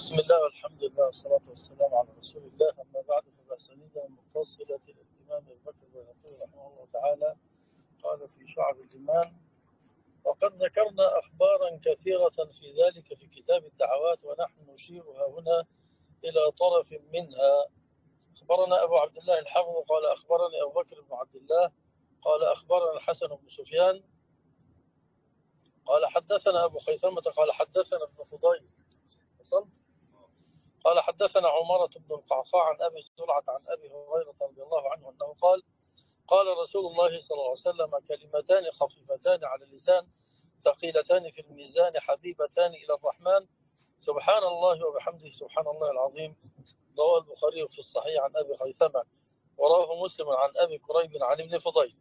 بسم الله والحمد لله والصلاة والسلام على رسول الله. أما بعد، فبأسانيدنا المتصلة إلى الإمام أبي بكر البيهقي رحمه الله تعالى قال في شعب الإيمان: وقد ذكرنا أخبارا كثيرة في ذلك في كتاب الدعوات، ونحن نشيرها هنا إلى طرف منها. أخبرنا أبو عبد الله الحافظ قال أخبرني أبو بكر بن عبد الله قال أخبرنا الحسن بن سفيان قال حدثنا أبو خيثمة قال حدثنا ابن فضيل قال حدثنا عمارة بن القعقاع عن أبي زرعة عن أبي هريرة رضي الله عنه أنه قال: قال رسول الله صلى الله عليه وسلم: كلمتان خفيفتان على اللسان ثقيلتان في الميزان حبيبتان إلى الرحمن، سبحان الله وبحمده سبحان الله العظيم. رواه البخاري في الصحيح عن أبي خيثمة، وراه مسلم عن أبي كريب عن ابن فضيل.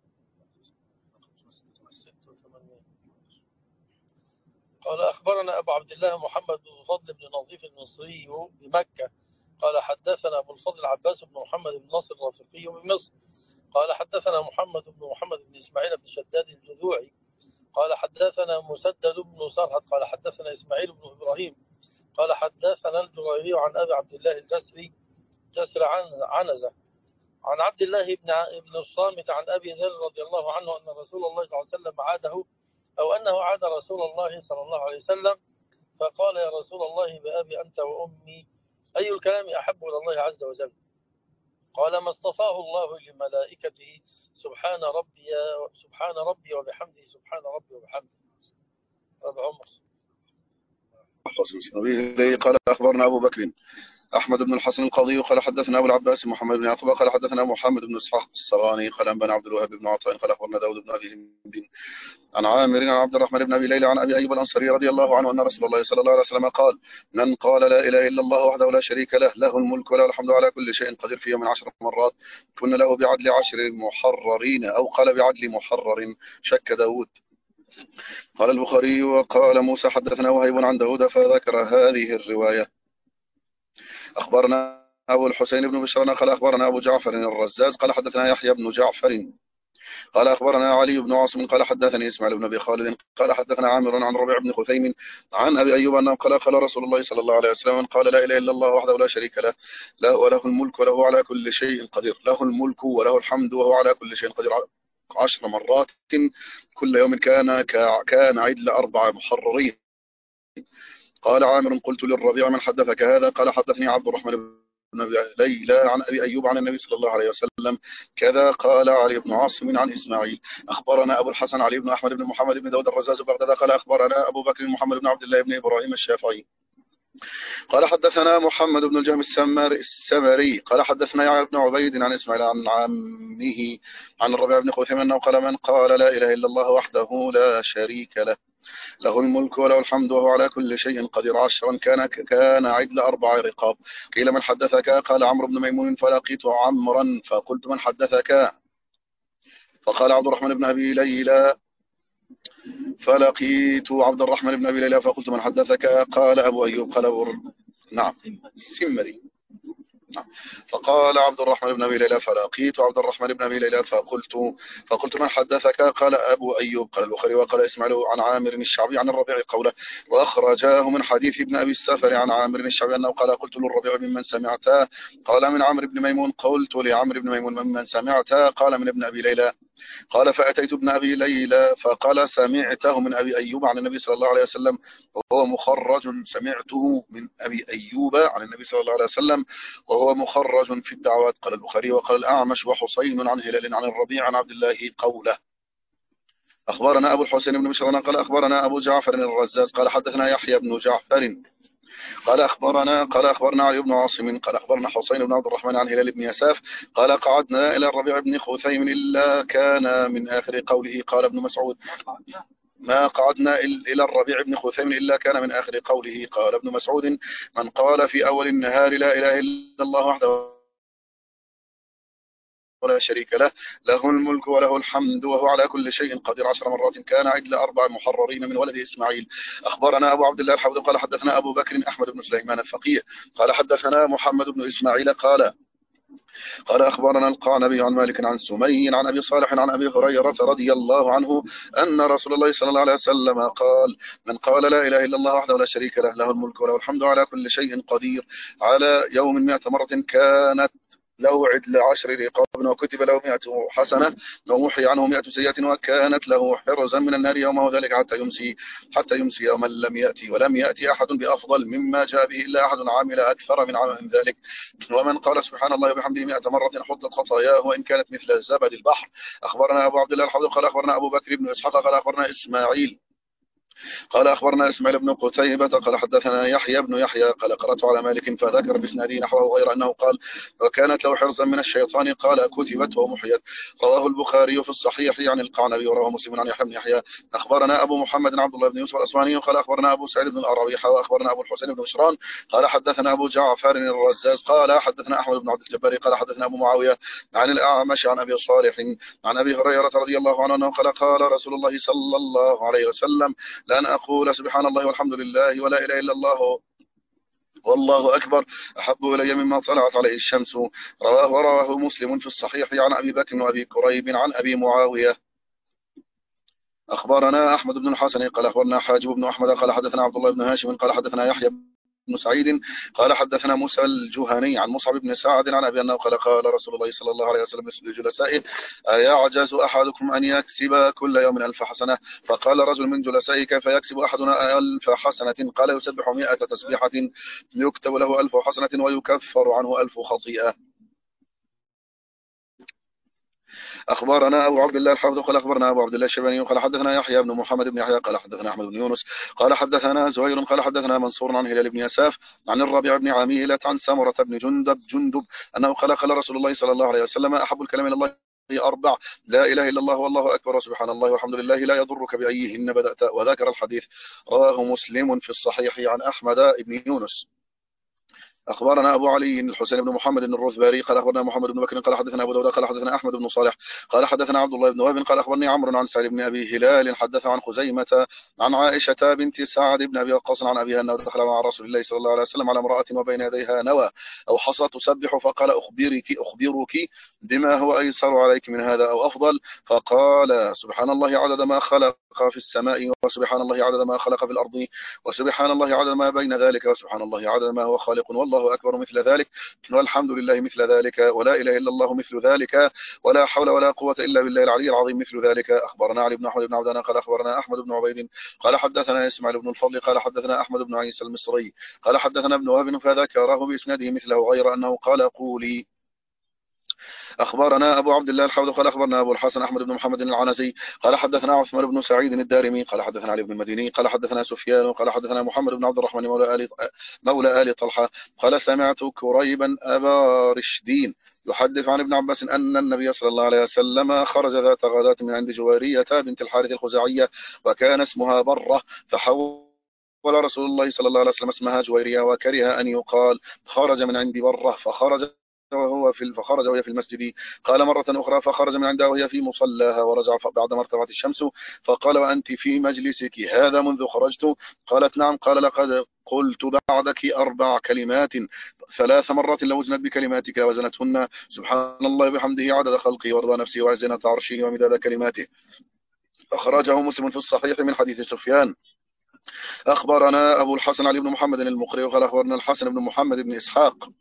قال أخبرنا أبو عبد الله محمد بن فضل بن نظيف المصري بمكة قال حدثنا أبو الفضل عباس بن محمد بن نصر الرافقي بمصر قال حدثنا محمد بن إسماعيل بن شداد الجذوعي قال حدثنا مسدد بن سرهد قال حدثنا إسماعيل بن إبراهيم قال حدثنا الجريري عن أبي عبد الله الجسري جسر عنزة عن عبد الله بن الصامت عن أبي ذر رضي الله عنه أن رسول الله صلى الله عليه وسلم عاده، أو أنه عاد رسول الله صلى الله عليه وسلم فقال: يا رسول الله بأبي أنت وأمي، أي الكلام أحب إلى الله عز وجل؟ قال: ما اصطفاه الله لملائكته سبحان ربي وبحمده سبحان ربي وبحمده. أبو عمر قال أخبرنا أبو بكر أحمد بن الحسن القاضي قال حدثنا أبو العباس محمد بن يعقوب قال حدثنا محمد بن إسحاق الصغاني قال أنبأنا عبد الوهاب بن عطاء قال أخبرنا داود بن أبي هند عن عامر عن عبد الرحمن بن أبي ليلى عن أبي أيوب الأنصاري رضي الله عنه أن رسول الله صلى الله عليه وسلم قال: من قال لا إله إلا الله وحده لا شريك له، له الملك وله الحمد على كل شيء قدير، في يوم 10 مرات كن له بعدل 10 محررين، أو قال بعدل محرر، شك داود. قال البخاري: وقال موسى حدثنا وهيب عن داود فذكر هذه الرواية. أخبرنا أبو الحسين بن بشرنا قال أخبرنا أبو جعفر الرزاز قال حدثنا يحيى بن جعفر قال أخبرنا علي بن عاصم قال حدثني إسماعيل بن أبي خالد قال حدثنا عامر عن ربيع بن خثيم عن أبي أيوب أنه قال رسول الله صلى الله عليه وسلم: قال لا إله إلا الله وحده لا شريك له وله الملك وله على كل شيء قدير، له الملك وله الحمد وهو على كل شيء قدير 10 مرات كل يوم كان عدل 4 محررين. قال عامر: قلت للربيع: من حدثك هذا؟ قال: حدثني عبد الرحمن بن أبي ليلى عن أبي أيوب عن النبي صلى الله عليه وسلم كذا. قال علي بن عاصم عن إسماعيل. أخبرنا أبو الحسن علي بن أحمد بن محمد بن داود الرزاز بغداد قال أخبرنا أبو بكر محمد بن عبد الله بن إبراهيم الشافعي قال حدثنا محمد بن الجهم السمري قال حدثنا يعلى بن عبيد عن إسماعيل عن عمه عن الربيع بن خثيم أنه قال: من قال لا إله إلا الله وحده لا شريك له الملك وله الحمد وهو على كل شيء قدير 10 كان عدل 4 رقاب. قيل: من حدثك؟ قال: عمرو بن ميمون. فلقيت عمرا فقلت: من حدثك؟ فقال: عبد الرحمن بن أبي ليلى. فلقيت عبد الرحمن بن أبي ليلى فقلت: من حدثك؟ قال: أبو أيوب. قال: نعم، سمري. فقال عبد الرحمن بن أبي ليلى: فلقيت عبد الرحمن بن أبي ليلى فقلت: من حدثك؟ قال: أبو أيوب. قال البخاري: وقال إسماعيل عن عامر الشعبي عن الربيع قوله، وأخرجاه من حديث ابن أبي السفر عن عامر الشعبي أنه قال: قلت للربيع: ممن سمعته؟ قال: من عمرو بن ميمون. قلت لعمرو بن ميمون: ممن سمعته؟ قال: من ابن أبي ليلى. قال: فأتيت ابن أبي ليلى فقال: سمعته من أبي أيوب عن النبي صلى الله عليه وسلم وهو مخرج. سمعته من أبي أيوب عن النبي صلى الله عليه وسلم وهو مخرج في الدعوات. قال البخاري: وقال الأعمش وحسين عن هلال عن الربيع عن عبد الله قوله. أخبرنا أبو الحسين بن بشرنا قال أخبرنا أبو جعفر الرزاز قال حدثنا يحيى بن جعفر قال أخبرنا علي بن عاصم قال أخبرنا حسين بن عبد الرحمن عن هلال بن يساف قال: قعدنا إلى الربيع بن خثيم إلا كان من آخر قوله. قال ابن مسعود: ما قعدنا إلى الربيع بن خثيم إلا كان من آخر قوله. قال ابن مسعود: من قال في أول النهار لا إله إلا الله وحده ولا شريك له الملك وله الحمد وهو على كل شيء قدير 10 مرات كان عدل 4 محررين من ولد إسماعيل. أخبرنا أبو عبد الله الحافظ قال حدثنا أبو بكر أحمد بن سليمان الفقيه قال حدثنا محمد بن إسماعيل قال قال أخبرنا القعنبي عن مالك عن سمي عن أبي صالح عن أبي هريرة رضي الله عنه أن رسول الله صلى الله عليه وسلم قال: من قال لا إله إلا الله وحده لا شريك له، له الملك وله الحمد على كل شيء قدير، على يوم 100 مرة، كانت له عدل 10 رقاب، وكتب له 100 حسنة، ومحي عنه 100 سيئة، وكانت له حرزا من النار يومه ذلك حتى يمسي يوما ولم يأتي أحد بأفضل مما جاء به إلا أحد عامل أكثر من ذلك. ومن قال سبحان الله وبحمده 100 مرة حطت خطاياه وإن كانت مثل زبد البحر. أخبرنا أبو عبد الله الحافظ قال أخبرنا أبو بكر بن إسحاق قال أخبرنا إسماعيل قال أخبرنا إسماعيل بن قتيبة قال حدثنا يحيى بن يحيى قال قرأت على مالك فذكر بإسناده نحوه غير أنه قال: وكانت له حرزا من الشيطان، قال: كتبت ومحيت. رواه البخاري في الصحيح عن القعنبي، ورواه مسلم عن يحيى بن يحيى. أخبرنا أبو محمد عبد الله بن يوسف الأسباني قال أخبرنا أبو سعيد بن الأراوي وأخبرنا أبو الحسين بن بشران قال حدثنا أبو جعفر الرزاز قال حدثنا أحمد بن عبد الجبار قال حدثنا أبو معاوية عن الأعمش عن أبي صالح عن أبي هريرة رضي الله عنه أنه قال: قال رسول الله صلى الله عليه وسلم: لأن أقول سبحان الله والحمد لله ولا إله إلا الله والله أكبر أحب إلي مما طلعت عليه الشمس. رواه مسلم في الصحيح عن أبي بكر وأبي كريب عن أبي معاوية. أخبرنا أحمد بن الحسن قال أخبرنا حاجب بن أحمد قال حدثنا عبد الله بن هاشم قال حدثنا يحيى بن سعيد قال حدثنا موسى الجهني عن مصعب بن سعد عن أبي أنه قال: قال رسول الله صلى الله عليه وسلم لجلسائه: أيعجز أحدكم أن يكسب كل يوم 1000 حسنة؟ فقال رجل من جلسائه: كيف يكسب أحدنا 1000 حسنة؟ قال: يسبح 100 تسبيحة يكتب له 1000 حسنة ويكفر عنه 1000 خطيئة. أخبرنا أبو عبد الله الحافظ قال أخبرنا أبو عبد الله الشيباني قال حدثنا يحيى بن محمد بن يحيى قال حدثنا أحمد بن يونس قال حدثنا زهير قال حدثنا منصور عن هلال بن يساف عن الربيع بن عميلة عن سمرة بن جندب أنه قال رسول الله صلى الله عليه وسلم: أحب الكلام إلى الله 4: لا إله إلا الله والله أكبر وسبحان الله والحمد لله لا يضرك بأيهن بدأت. وذكر الحديث. رواه مسلم في الصحيح عن أحمد بن يونس. أخبرنا أبو علي الحسين بن محمد الرذباري قال أخبرنا محمد بن بكر قال حدثنا أبو داود قال حدثنا أحمد بن صالح قال حدثنا عبد الله بن وهب قال أخبرني عمرو عن سعيد بن أبي هلال حدث عن خزيمة عن عائشة بنت سعد بن أبي وقاص عن أبيها أنه دخل مع رسول الله صلى الله عليه وسلم على امرأة وبين يديها نوى أو حصى تسبح، فقال: أخبرك بما هو أيسر عليك من هذا أو أفضل؟ فقال: سبحان الله عدد ما خلق في السماء، وسبحان الله عدد ما خلق في الأرض، وسبحان الله عدد ما بين ذلك، وسبحان الله عدد ما هو خالق، والله أكبر مثل ذلك، والحمد لله مثل ذلك، ولا إله إلا الله مثل ذلك، ولا حول ولا قوة إلا بالله العلي العظيم مثل ذلك. أخبرنا علي بن أحمد بن عبدنا قال أخبرنا أحمد بن عبيد قال حدثنا إسماعيل بن الفضل قال حدثنا أحمد بن عيسى المصري قال حدثنا ابن وهب فذكره بإسناده مثله غير أنه قال: قولي. أخبرنا أبو عبد الله الحوض قال أخبرنا أبو الحسن أحمد بن محمد العنزي قال حدثنا عثمان بن سعيد الدارمي قال حدثنا علي بن المديني قال حدثنا سفيان قال حدثنا محمد بن عبد الرحمن مولى آل طلحة قال: سمعت كريبا أبا رشدين يحدث عن ابن عباس أن النبي صلى الله عليه وسلم خرج ذات غداة من عند جوارية بنت الحارث الخزاعية وكان اسمها برة، فحول رسول الله صلى الله عليه وسلم اسمها جويرية وكره أن يقال خرج من عند برة، فخرج وهي في المسجد. قال مرة أخرى: فخرج من عندها وهي في مصلاها ورجع بعد ما ارتفعت الشمس، فقال: وأنت في مجلسك هذا منذ خرجت؟ قالت: نعم. قال: لقد قلت بعدك 4 كلمات 3 مرات لو وزنت بكلماتك وزنتهن: سبحان الله وبحمده عدد خلقه ورضا نفسه وزنة عرشه ومداد كلماته. أخرجه مسلم في الصحيح من حديث سفيان. أخبرنا أبو الحسن علي بن محمد المقري قال أخبرنا الحسن بن محمد بن إسحاق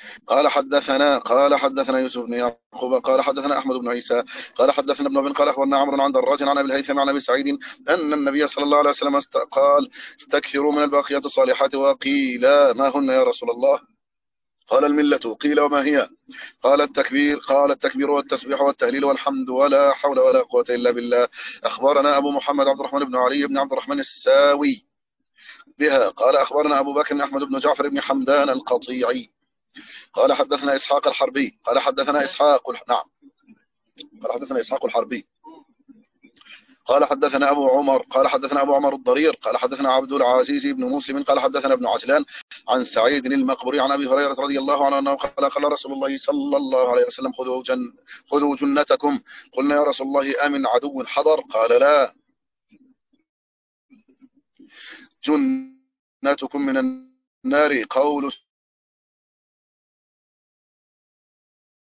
قال حدثنا يوسف بن يعقوب قال حدثنا أحمد بن عيسى قال حدثنا ابن قال أخبرنا عمرو عن دراج عن أبي الهيثم عن أبي سعيد أن النبي صلى الله عليه وسلم قال: استكثروا من الباقيات الصالحات. وقيل: ما هن يا رسول الله؟ قال: الملة. قيل: وما هي؟ قال التكبير والتسبيح والتهليل والحمد ولا حول ولا قوة إلا بالله. أخبرنا أبو محمد عبد الرحمن بن علي بن عبد الرحمن الساوي بها قال أخبرنا أبو بكر أحمد بن جعفر بن حمدان القطيعي قال حدثنا إسحاق الحربي قال حدثنا إسحاق نعم قال حدثنا إسحاق الحربي قال حدثنا أبو عمر قال حدثنا أبو عمر الضرير قال حدثنا عبد العزيز بن مسلم قال حدثنا ابن عجلان عن سعيد المقبري عن أبي هريرة رضي الله عنه أنه قال رسول الله صلى الله عليه وسلم: خذوا جنتكم. قلنا: يا رسول الله أمن عدو حضر؟ قال: لا، جنتكم من النار قول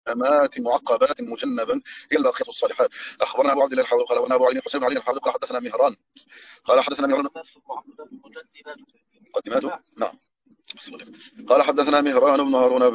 أمات معقبات مجنبا هي الباقيات الصالحات. أخبرنا أبو عبد الله الحافظ قال أخبرنا أبو علي حسين بن علي الحافظ قال حدثنا مهران قال حدثنا مهران مقدماته نعم. قال حدثنا مهران بن هارون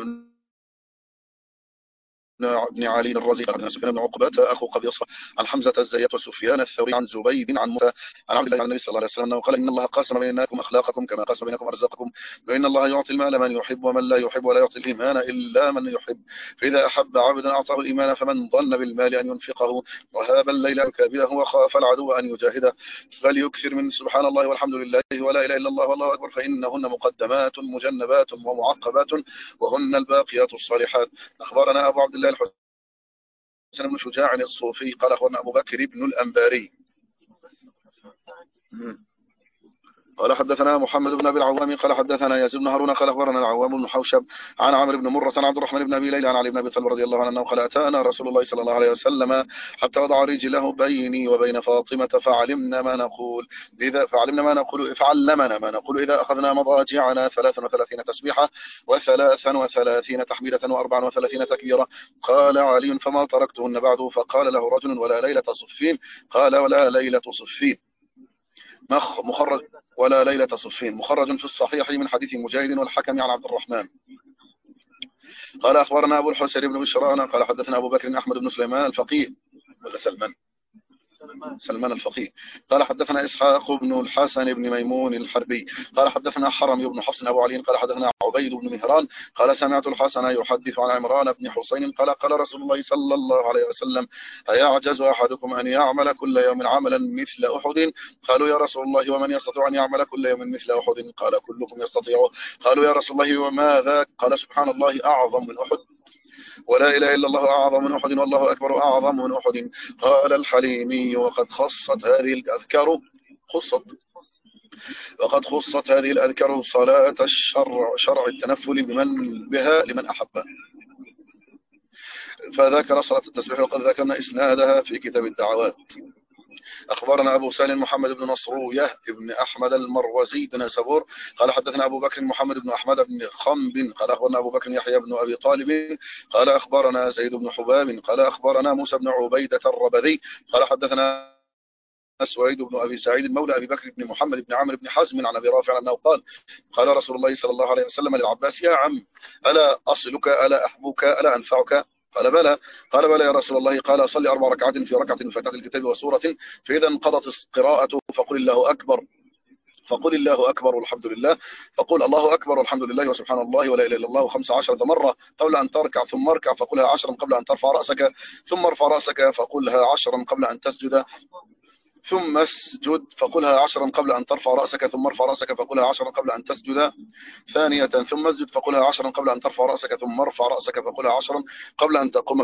بن علي الرازي قال حدثنا سفيان بن عقبة أخو قبيصة عن حمزة الزيات وسفيان الثوري عن زبيد عن موسى عن عبد الله عن النبي صلى الله عليه وسلم قال إن الله قاسم بينكم أخلاقكم كما قاسم بينكم أرزاقكم وإن الله يعطي المال من يحب ومن لا يحب ولا يعطي الإيمان إلا من يحب فإذا أحب عبدا أعطاه الإيمان فمن ظن بالمال أن ينفقه وهاب الليل يكابده وخاف العدو أن يجاهده فليكثر من سبحان الله والحمد لله ولا إله إلا الله والله أكبر فإنهن مقدمات مجنبات ومعقبات وهن الباقيات الصالحات. أخبرنا أبو عبد الله الحسين بن شجاع الصوفي قال أخبرنا أبو بكر بن الأنباري قال حدثنا محمد بن ابي العوام قال حدثنا يزيد بن هارون قال اخبرنا العوام بن حوشب عن عمرو بن مرة عن عبد الرحمن بن ابي ليلى عن علي بن ابي طالب رضي الله عنه قال اتانا رسول الله صلى الله عليه وسلم حتى وضع رجله بيني وبين فاطمة فعلمنا ما نقول فعلمنا ما نقول اذا اخذنا مضاجعنا 33 تسبيحة و33 تحميدة و34 تكبيرة. قال علي فما تركتهن بعد فقال له رجل ولا ليلة صفين قال ولا ليلة صفين مخرج ولا ليلة صفين مخرج في الصحيح من حديث مجاهد والحكم عن عبد الرحمن قال أخبرنا أبو الحسين بن بشران قال حدثنا أبو بكر أحمد بن سليمان الفقيه ولا سلمان الفقيه قال حدثنا إسحاق بن الحسن بن ميمون الحربي قال حدثنا حرم بن حفص أبو علي قال حدثنا عبيد بن مهران قال سمعت الحسن يحدث عن عمران بن حسين قال قال رسول الله صلى الله عليه وسلم أيعجز أحدكم أن يعمل كل يوم عملا مثل أحد قالوا يا رسول الله ومن يستطيع أن يعمل كل يوم مثل أحد قال كلكم يستطيع قالوا يا رسول الله وماذا قال سبحان الله أعظم من أحد ولا إله إلا الله أعظم من أحد والله أكبر أعظم من أحد. قال الحليمي وقد خصت هذه الأذكار هذه الأذكار صلاة شرع التنفل بها لمن أحب فذكر صلاة التسبيح وقد ذكرنا إسنادها في كتاب الدعوات. أخبرنا أبو سالم محمد بن نصرويه بن أحمد المروزي بن سبور قال حدثنا أبو بكر محمد بن أحمد بن خنب قال أخبرنا أبو بكر يحيى بن أبي طالب قال أخبرنا زيد بن حباب قال أخبرنا موسى بن عبيدة الربذي قال حدثنا سويد بن أبي سعيد مولى أبي بكر بن محمد بن عمرو بن حزم عن أبي رافع أنه قال قال رسول الله صلى الله عليه وسلم للعباس يا عم ألا أصلك ألا أحبك ألا أنفعك قال بلى قال بلى يا رسول الله قال صلي 4 ركعات في ركعة فاتحة الكتاب وسورة فإذا انقضت القراءة فقل الله أكبر والحمد لله فقل الله أكبر والحمد لله وسبحان الله ولا إله إلا الله 15 مرة قبل أن تركع ثم اركع فقلها 10 قبل أن ترفع رأسك ثم ارفع رأسك فقلها 10 قبل أن تسجد ثم اسجد فقلها 10 قبل أن ترفع رأسك ثم ارفع رأسك فقلها 10 قبل أن تسجد ثانية ثم اسجد فقلها 10 قبل أن ترفع رأسك ثم ارفع رأسك فقلها 10 قبل أن تقوم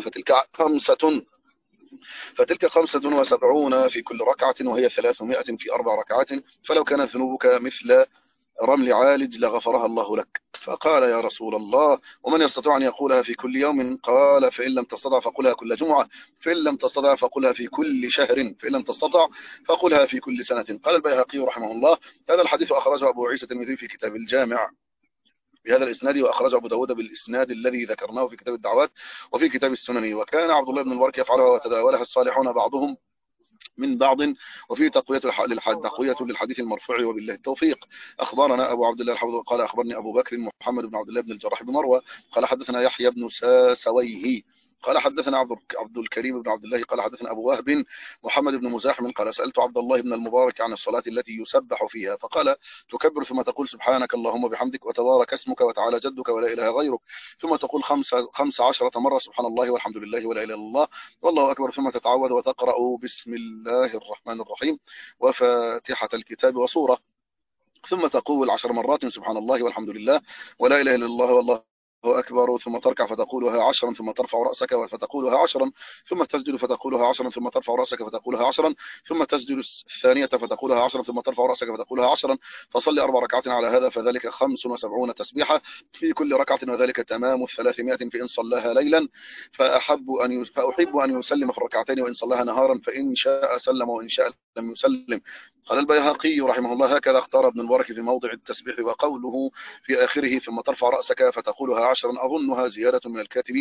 فتلك 75 في كل ركعة وهي 300 في 4 ركعات فلو كانت ذنوبك مثل رمل عالج لغفرها الله لك. فقال يا رسول الله ومن يستطيع أن يقولها في كل يوم قال فإن لم تستطع فقلها كل جمعة فإن لم تستطع فقلها في كل شهر فإن لم تستطع فقلها في كل سنة. قال البيهقي رحمه الله هذا الحديث أخرجه أبو عيسى الترمذي في كتاب الجامع بهذا الإسناد وأخرجه أبو داود بالإسناد الذي ذكرناه في كتاب الدعوات وفي كتاب السنن وكان عبد الله بن المبارك يفعلها وتداولها الصالحون بعضهم من بعض وفي تقوية للحديث المرفوع وبالله التوفيق. أخبرنا أبو عبد الله الحافظ قال أخبرني أبو بكر محمد بن عبد الله بن الجراح بن مروة قال حدثنا يحيى بن ساسويه قال حدثنا عبد الكريم بن عبد الله قال حدثنا أبو وهب محمد بن مزاحم قال سألت عبد الله بن المبارك عن الصلاة التي يسبح فيها فقال تكبر ثم تقول سبحانك اللهم وبحمدك وتبارك اسمك وتعالى جدك ولا إله غيرك ثم تقول 15 مرة سبحان الله والحمد لله ولا إله إلا الله والله أكبر ثم تتعوذ وتقرأ بسم الله الرحمن الرحيم وفاتحة الكتاب وسورة ثم تقول 10 مرات سبحان الله والحمد لله ولا إله إلا الله والله أكبر ثم تركع فتقولها 10 ثم ترفع رأسك فتقولها 10 ثم تسجد فتقولها 10 ثم ترفع رأسك فتقولها 10 ثم تسجد الثانية فتقولها 10 ثم ترفع رأسك فتقولها 10 فصلي 4 ركعات على هذا فذلك 75 تسبيحة في كل ركعة وذلك تمام 300 فإن صلاها ليلا فأحب أن يسلم في الركعتين وإن صلاها نهارا فإن شاء سلم وإن شاء لم يسلم. قال البيهقي رحمه الله هكذا اختار ابن المبارك في موضع التسبيح وقوله في آخره ثم ترفع رأسك فتقولها 10 أظنها زيادة من الكاتب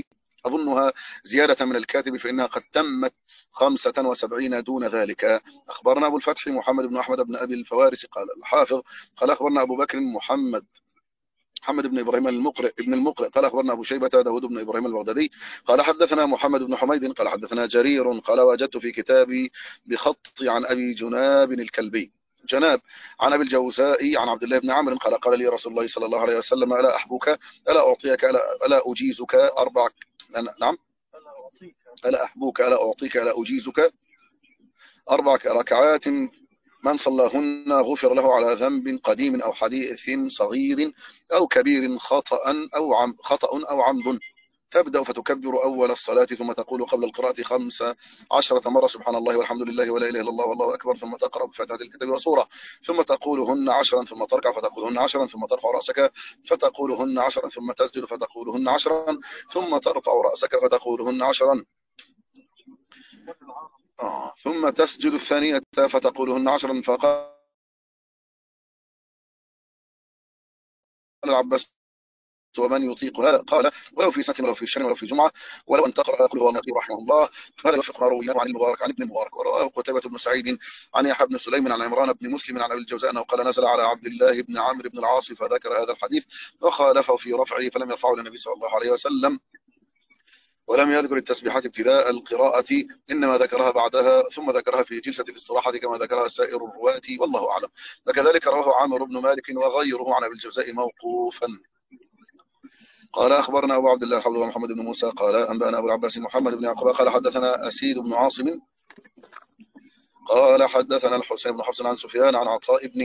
أظنها زيادة من الكاتب فإنها قد تمت 75 دون ذلك. أخبرنا أبو الفتح محمد بن أحمد بن أبي الفوارس قال الحافظ قال أخبرنا أبو بكر محمد بن إبراهيم المقرئ قال أخبرنا أبو شيبة داود بن إبراهيم البغدادي قال حدثنا محمد بن حميد قال حدثنا جرير قال وجدت في كتابي بخطي عن أبي جناب الكلبي جناب عن أبي الجوزاء عن عبد الله بن عمرو قال قال لي رسول الله صلى الله عليه وسلم ألا أحبك ألا أعطيك ألا أجيزك أربع نعم ألا أحبك ألا أعطيك ألا أجيزك 4 ركعات من صلاهن غفر له على ذنب قديم أو حديث صغير أو كبير خطأ أو عمد. تبدأ فتكبر أول الصلاة ثم تقول قبل القراءة 15 مرة سبحان الله والحمد لله ولا إله إلا الله والله أكبر ثم تقرأ بفاتحة الكتاب وسورة ثم تقولهن 10 ثم تركع فتقولهن 10 ثم ترفع رأسك فتقولهن 10 ثم تسجد فتقولهن 10 ثم ترفع رأسك فتقولهن 10 ثم تسجد الثانية فتقولهن 10 فقال العباس ومن يطيق هذا قال ولو في سنة ولو في شهر ولو في جمعة ولو أن تقرأ قل هو الله رحمه الله. هذا يوفق ما رويه عن المبارك عن ابن المبارك ورواه قتيبة بن سعيد عن يحيى بن سليم عن عمران بن مسلم عن أبي الجوزاء أنه قال نزل على عبد الله بن عمرو بن العاص فذكر هذا الحديث وخالفه في رفعه فلم يرفعه للنبي صلى الله عليه وسلم ولم يذكر التسبيحات ابتداء القراءة إنما ذكرها بعدها ثم ذكرها في جلسة الاستراحة كما ذكرها سائر الرواة والله أعلم. وكذلك رواه عامر بن مالك وغيره عن أبي الجوزاء موقوفا. قال أخبرنا أبو عبد الله الحافظ محمد بن موسى قال أنبأنا أبو العباس محمد بن يعقوب قال حدثنا أسيد بن عاصم قال حدثنا الحسين بن حفص عن سفيان عن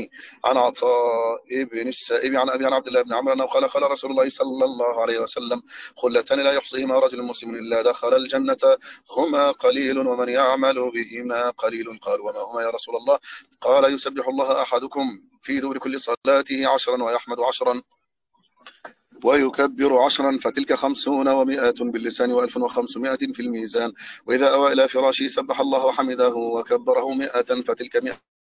عطاء بن السائب عن أبي عن عبد الله بن عمرو أنه قال رسول الله صلى الله عليه وسلم خلتان لا يحصيهما رجل مسلم إلا دخل الجنة هما قليل ومن يعمل بهما قليل. قال وما هما يا رسول الله؟ قال يسبح الله أحدكم في دبر كل صلاته 10 ويحمد 10 ويكبر 10 فتلك 50 و100 باللسان و1500 في الميزان. وإذا أوى إلى فراشه سبح الله وحمده وكبره 100 فتلك 100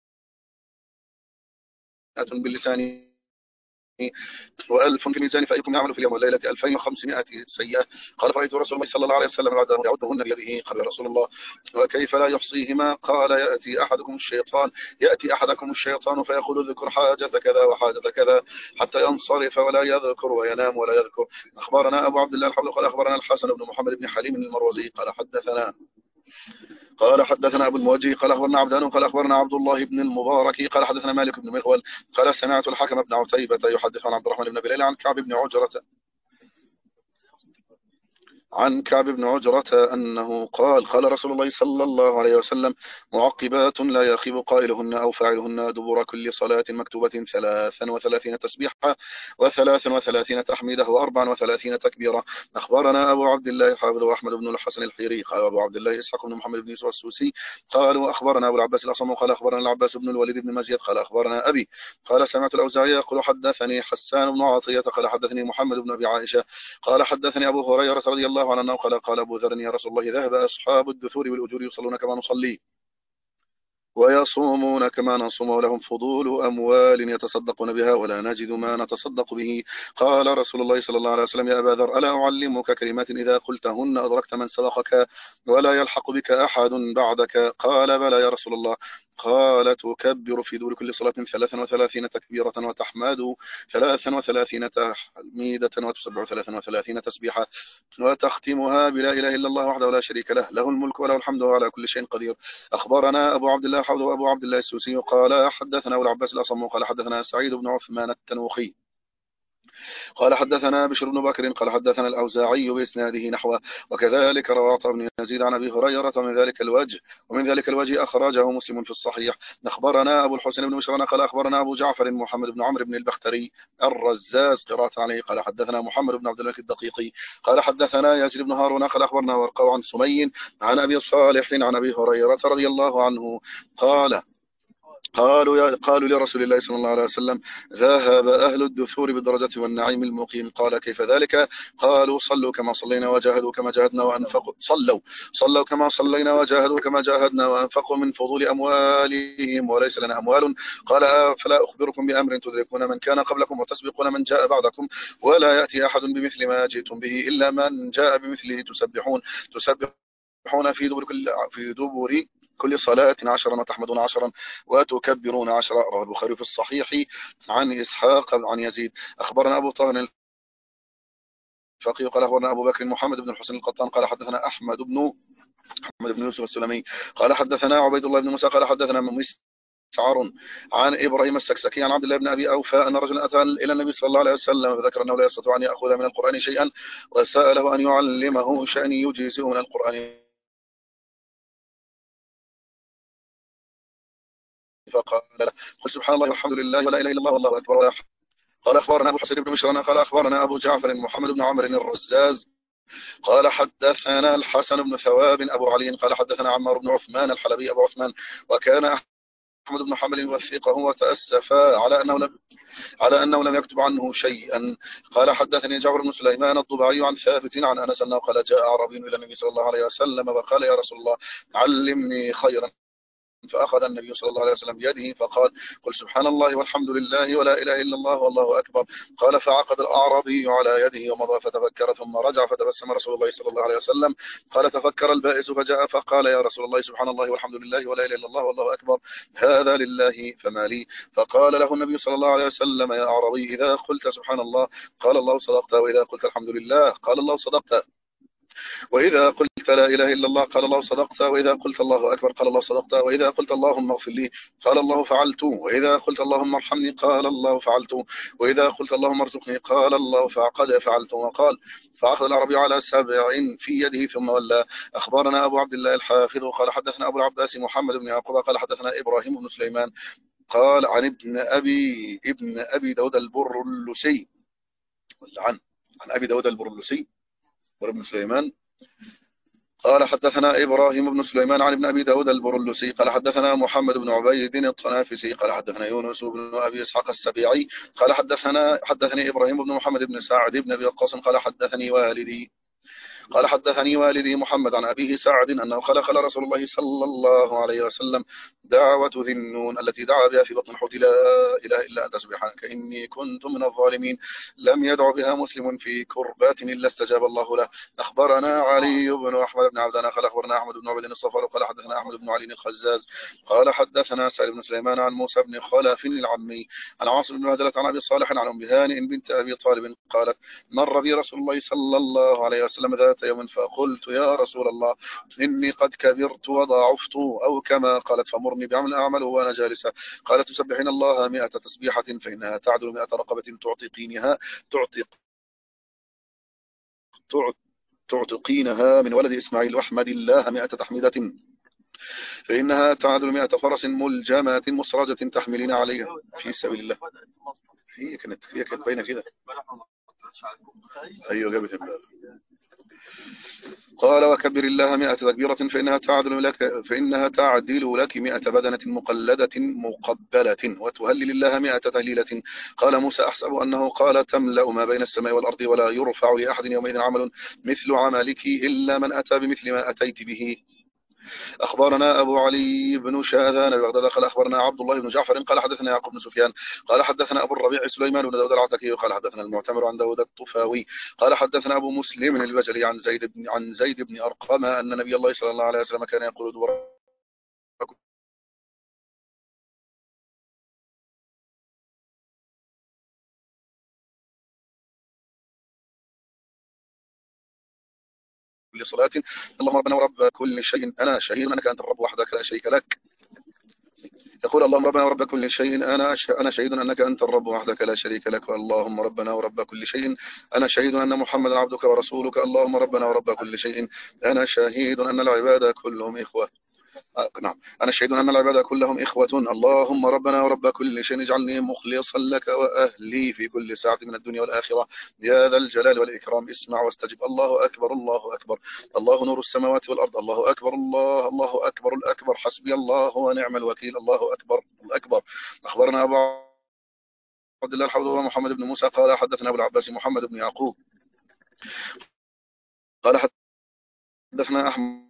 باللسان و1000 في الميزان فأيكم يعمل في اليوم والليلة 2500 سيئة. قال فرأيت رسول الله صلى الله عليه وسلم بعد يعدهن بيده. قال يا رسول الله وكيف لا يحصيهما؟ قال يأتي أحدكم الشيطان فيقول اذكر حاجة كذا وحاجة كذا حتى ينصرف ولا يذكر وينام ولا يذكر. أخبرنا أبو عبد الله الحافظ قال أخبرنا الحسن بن محمد بن حليم المروزي قال حدثنا أبو الموجه قال أخبرنا عبدان قال أخبرنا عبد الله بن المبارك قال حدثنا مالك بن مغول قال سمعت الحكم بن عتيبة يحدث عن عبد الرحمن بن بليل عن كعب بن عجرة أنه قال رسول الله صلى الله عليه وسلم معقبات لا يخيب قائلهن أو فاعلهن دبر كل صلاة مكتوبة 33 تسبيحة و33 تحميدة و34 تكبيرة. أخبرنا أبو عبد الله الحافظ وأحمد بن الحسن الحيري قال أبو عبد الله إسحاق بن محمد بن يوسف السوسي قالوا أخبرنا أبو العباس الأصم قال أخبرنا العباس بن الوليد بن مزيد قال أخبرنا أبي قال سمعت الأوزاعي يقول حدثني حسان بن عطية قال حدثني محمد بن أبي عائشة قال حدثني أبو هريرة رضي الله عنه قال أبو ذر يا رسول الله ذهب أصحاب الدثور والأجور يصلون كما نصلي ويصومون كما نصوم ولهم فضول أموال يتصدقون بها ولا نجد ما نتصدق به. قال رسول الله صلى الله عليه وسلم يا أبا ذر ألا أعلمك كلمات إذا قلتهن أدركت من سبقك ولا يلحق بك أحد بعدك؟ قال بلى يا رسول الله. قال تكبر في دور كل صلاة 33 تكبيرة وتحمد 33 تحميدة وتسبح 33 تسبيحة وتختمها بلا إله إلا الله وحده لا شريك له الملك وله الحمد وعلى كل شيء قدير. أخبرنا أبو عبد الله الحافظ وأبو عبد الله السوسي قال حدثنا أبو العباس الأصم قال حدثنا سعيد بن عثمان التنوخي قال حدثنا بشر بن بكر قال حدثنا الأوزاعي بإسناده نحوه وكذلك روى عطاء بن يزيد عن أبي هريرة ومن ذلك الوجه أخرجه مسلم في الصحيح. أخبرنا أبو الحسين بن مشران قال أخبرنا أبو جعفر محمد بن عمرو بن البختري الرزاز قراءة عليه قال حدثنا محمد بن عبد الملك الدقيقي قال حدثنا يزيد بن هارون قال أخبرنا ورقاء عن سمي عن أبي صالح عن أبي هريرة رضي الله عنه قال قالوا لرسول الله صلى الله عليه وسلم ذهب أهل الدثور بالدرجة والنعيم المقيم. قال كيف ذلك؟ قالوا صلوا كما صلينا وجاهدوا كما جاهدنا وأنفقوا صلوا كما صلينا وجاهدوا كما جاهدنا وأنفقوا من فضول أموالهم وليس لنا أموال. قال فلا أخبركم بأمر تدركون من كان قبلكم وتسبقون من جاء بعدكم ولا يأتي أحد بمثل ما جئتم به إلا من جاء بمثله تسبحون في دبر كل صلاة 10 وتحمدون 10 وتكبرون 10. رواه البخاري في الصحيح عن إسحاق عن يزيد. أخبرنا أبو طاهر الفقيه قال أخبرنا أبو بكر محمد بن الحسين القطان قال حدثنا أحمد بن يوسف السلمي قال حدثنا عبيد الله بن موسى قال حدثنا مسعر عن إبراهيم السكسكي عن عبد الله بن أبي أوفى أن رجلا أتى إلى النبي صلى الله عليه وسلم فذكر أنه لا يستطيع أن يأخذ من القرآن شيئا وسأله أن يعلمه شأن يجيزه من القرآن فقال له قل سبحان الله والحمد لله ولا إله إلا الله والله أكبر. قال أخبرنا أبو حسين بن مشرنا قال أخبرنا أبو جعفر محمد بن عمرو الرزاز قال حدثنا الحسن بن ثواب أبو علي قال حدثنا عمار بن عثمان الحلبي أبو عثمان وكان أحمد بن حنبل يوثقه وتأسف على أنه لم يكتب عنه شيئا. قال حدثني جعفر بن سليمان الضبعي عن ثابت عن أنس أنه قال جاء أعرابي إلى النبي صلى الله عليه وسلم وقال يا رسول الله علمني خيرا فأخذ النبي صلى الله عليه وسلم بيده فقال قل سبحان الله والحمد لله ولا إله إلا الله والله أكبر. قال فعقد الأعرابي على يده ومضى فتفكر ثم رجع فتبسم رسول الله صلى الله عليه وسلم. قال تفكر البائس فجاء فقال يا رسول الله سبحان الله والحمد لله ولا إله إلا الله والله أكبر هذا لله فما لي. فقال له النبي صلى الله عليه وسلم يا أعرابي إذا قلت سبحان الله قال الله صدقت وإذا قلت الحمد لله قال الله صدقت وإذا قلت لا إله إلا الله قال الله صدقت وإذا قلت الله أكبر قال الله صدقت وإذا قلت اللهم اغفر لي قال الله فعلت وإذا قلت اللهم ارحمني قال الله فعلت وإذا قلت اللهم ارزقني قال الله فقد فعلت. وقال فأخذ العربي على 7 في يده ثم ولى. أخبرنا أبو عبد الله الحافظ قال حدثنا أبو العباس محمد بن يعقوب قال حدثنا إبراهيم بن سليمان قال عن ابن أبي داود البرلسي عن أبي داود البرلسي وابن سليمان قال حدثنا إبراهيم بن سليمان عن ابن أبي داود البرلسي قال حدثنا محمد بن عبيد الطنافسي قال حدثنا يونس بن أبي إسحاق السبيعي قال حدثني إبراهيم بن محمد بن سعد بن أبي وقاص قال حدثني والدي محمد عن أبيه سعد أنه قال رسول الله صلى الله عليه وسلم دعوة ذي النون التي دعا بها في بطن الحوت لا إله إلا أنت سبحانك إني كنت من الظالمين لم يدع بها مسلم في كربات إلا استجاب الله له. أخبرنا علي بن أحمد بن عبدنا قال أخبرنا أحمد بن عبد الصفار قال حدثنا أحمد بن علي الخزاز قال حدثنا سعيد بن سليمان عن موسى بن خلف العمي عن عاصم بن هدلة عن أبي صالح عن أم هانئ بنت أبي طالب قالت مر بي رسول الله صلى الله عليه وسلم ذات يوم فقلت يا رسول الله إني قد كبرت وضعفت أو كما قالت فمرني بعمل أعمله وأنا جالسة. قالت تسبحين الله 100 تسبيحة فإنها تعدل 100 رقبة تعتقينها من ولد إسماعيل واحمد الله 100 تحميدة فإنها تعدل 100 فرس ملجمة مسرجة تحملين عليها في سبيل الله. هي كانت باينة كده. أيوة جابت قال وكبر الله 100 تكبيرة فإنها تعدل لك 100 بدنة مقلدة مقبلة وتهلل الله 100 تهليلة. قال موسى أحسب أنه قال تملأ ما بين السماء والأرض ولا يرفع لأحد يومئذ عمل مثل عملك إلا من أتى بمثل ما أتيت به. أخبرنا أبو علي بن شاذان بغداد قال أخبرنا عبد الله بن جعفر قال حدثنا يعقوب بن سفيان قال حدثنا أبو الربيع سليمان بن داود العتكي قال حدثنا المعتمر عن داود الطفاوي قال حدثنا أبو مسلم البجلي عن زيد بن أرقم أن نبي الله صلى الله عليه وسلم كان يقول دبر لصلاة اللهم ربنا ورب كل شيء أنا شهيد أنك أنت الرب وحدك لا شريك لك. يقول اللهم ربنا ورب كل شيء أنا شهيد أنك أنت الرب وحدك لا شريك لك. اللهم ربنا ورب كل شيء أنا شهيد أن محمدا عبدك ورسولك. اللهم ربنا ورب كل شيء أنا شهيد أن العباد كلهم إخوة. نعم. أنا شهيد أن العباد كلهم إخوة. اللهم ربنا ورب كل شيء اجعلني مخلصا لك وأهلي في كل ساعة من الدنيا والآخرة يا ذا الجلال والإكرام. اسمع واستجب. الله أكبر الله أكبر. الله نور السماوات والأرض. الله أكبر الله أكبر الأكبر. حسبي الله ونعم الوكيل. الله أكبر الأكبر. أخبرنا أبو عبد الله الحوض محمد بن موسى قال حدثنا أبو العباس محمد بن يعقوب قال حدثنا أحمد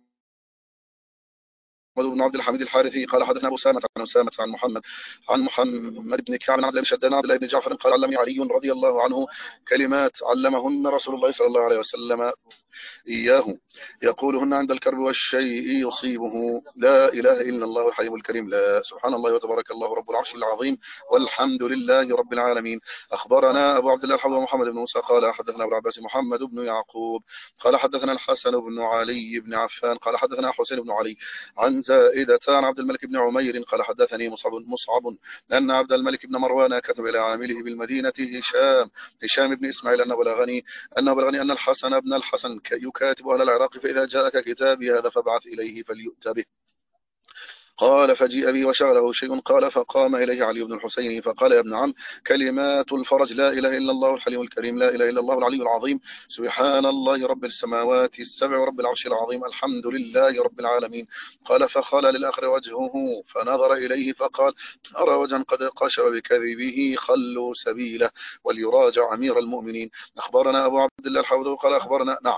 بن عبد الحميد الحارثي قال حدثنا ابو اسامه عن محمد بن كعب عن عبد الله بن شداد عن عبد الله بن جعفر قال علمني علي رضي الله عنه كلمات علمهن رسول الله صلى الله عليه وسلم إياه يقولهن عند الكرب والشيء يصيبه. لا إله إلا الله الحليم الكريم. لا سبحان الله وتبارك الله رب العرش العظيم والحمد لله رب العالمين. أخبرنا أبو عبد الله الحوض محمد بن موسى قال حدثنا أبو العباس محمد بن يعقوب قال حدثنا الحسن بن علي بن عفان قال حدثنا حسين بن علي عن زائدة عن عبد الملك بن عمير قال حدثني مصعب أن عبد الملك بن مروان كتب إلى عامله بالمدينة هشام بن إسماعيل أنه بلغني أن الحسن بن الحسن يكاتب أهل العراق فإذا جاءك كتابي هذا فابعث إليه فليؤت به. قال فجيء به وشغله شيء قال فقام إليه علي بن الحسين فقال يا ابن عم كلمات الفرج لا إله إلا الله الحليم الكريم لا إله إلا الله العلي العظيم سبحان الله رب السماوات السبع ورب العرش العظيم الحمد لله رب العالمين. قال فخال للآخر وجهه فنظر إليه فقال أرى وجها قد قشب بكذبه خلوا سبيله وليراجع أمير المؤمنين. أخبرنا أبو عبد الله الحوض قال أخبرنا نعم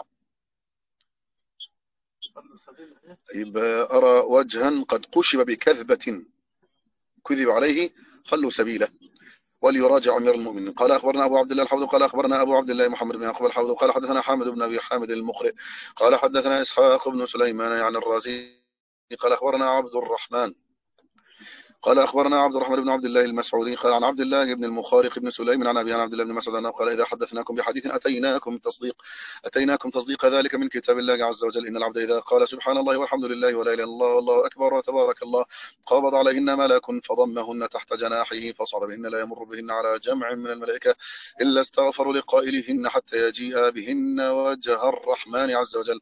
أرى وجها قد قشب بكذبة كذب عليه خلوا سبيله وليراجع أمير المؤمنين. قال أخبرنا أبو عبد الله الحوض قال أخبرنا أبو عبد الله محمد بن يعقوب الحوض قال حدثنا حامد بن أبي حامد المقرئ قال حدثنا إسحاق بن سليمان يعني الرازي قال أخبرنا عبد الرحمن قال أخبرنا عبد الرحمن بن عبد الله المسعودي قال عن عبد الله بن المخارق بن سليم عن أبي عن عبد الله بن مسعود أنه قال إذا حدثناكم بحديث أتيناكم تصديق ذلك من كتاب الله عز وجل. إن العبد إذا قال سبحان الله والحمد لله ولا إله إلا الله والله أكبر وتبارك الله قبض عليهن ملك فضمهن تحت جناحه فصعد بهن لا يمر بهن على جمع من الملائكة إلا استغفروا لقائلهن حتى يجيء بهن وجه الرحمن عز وجل.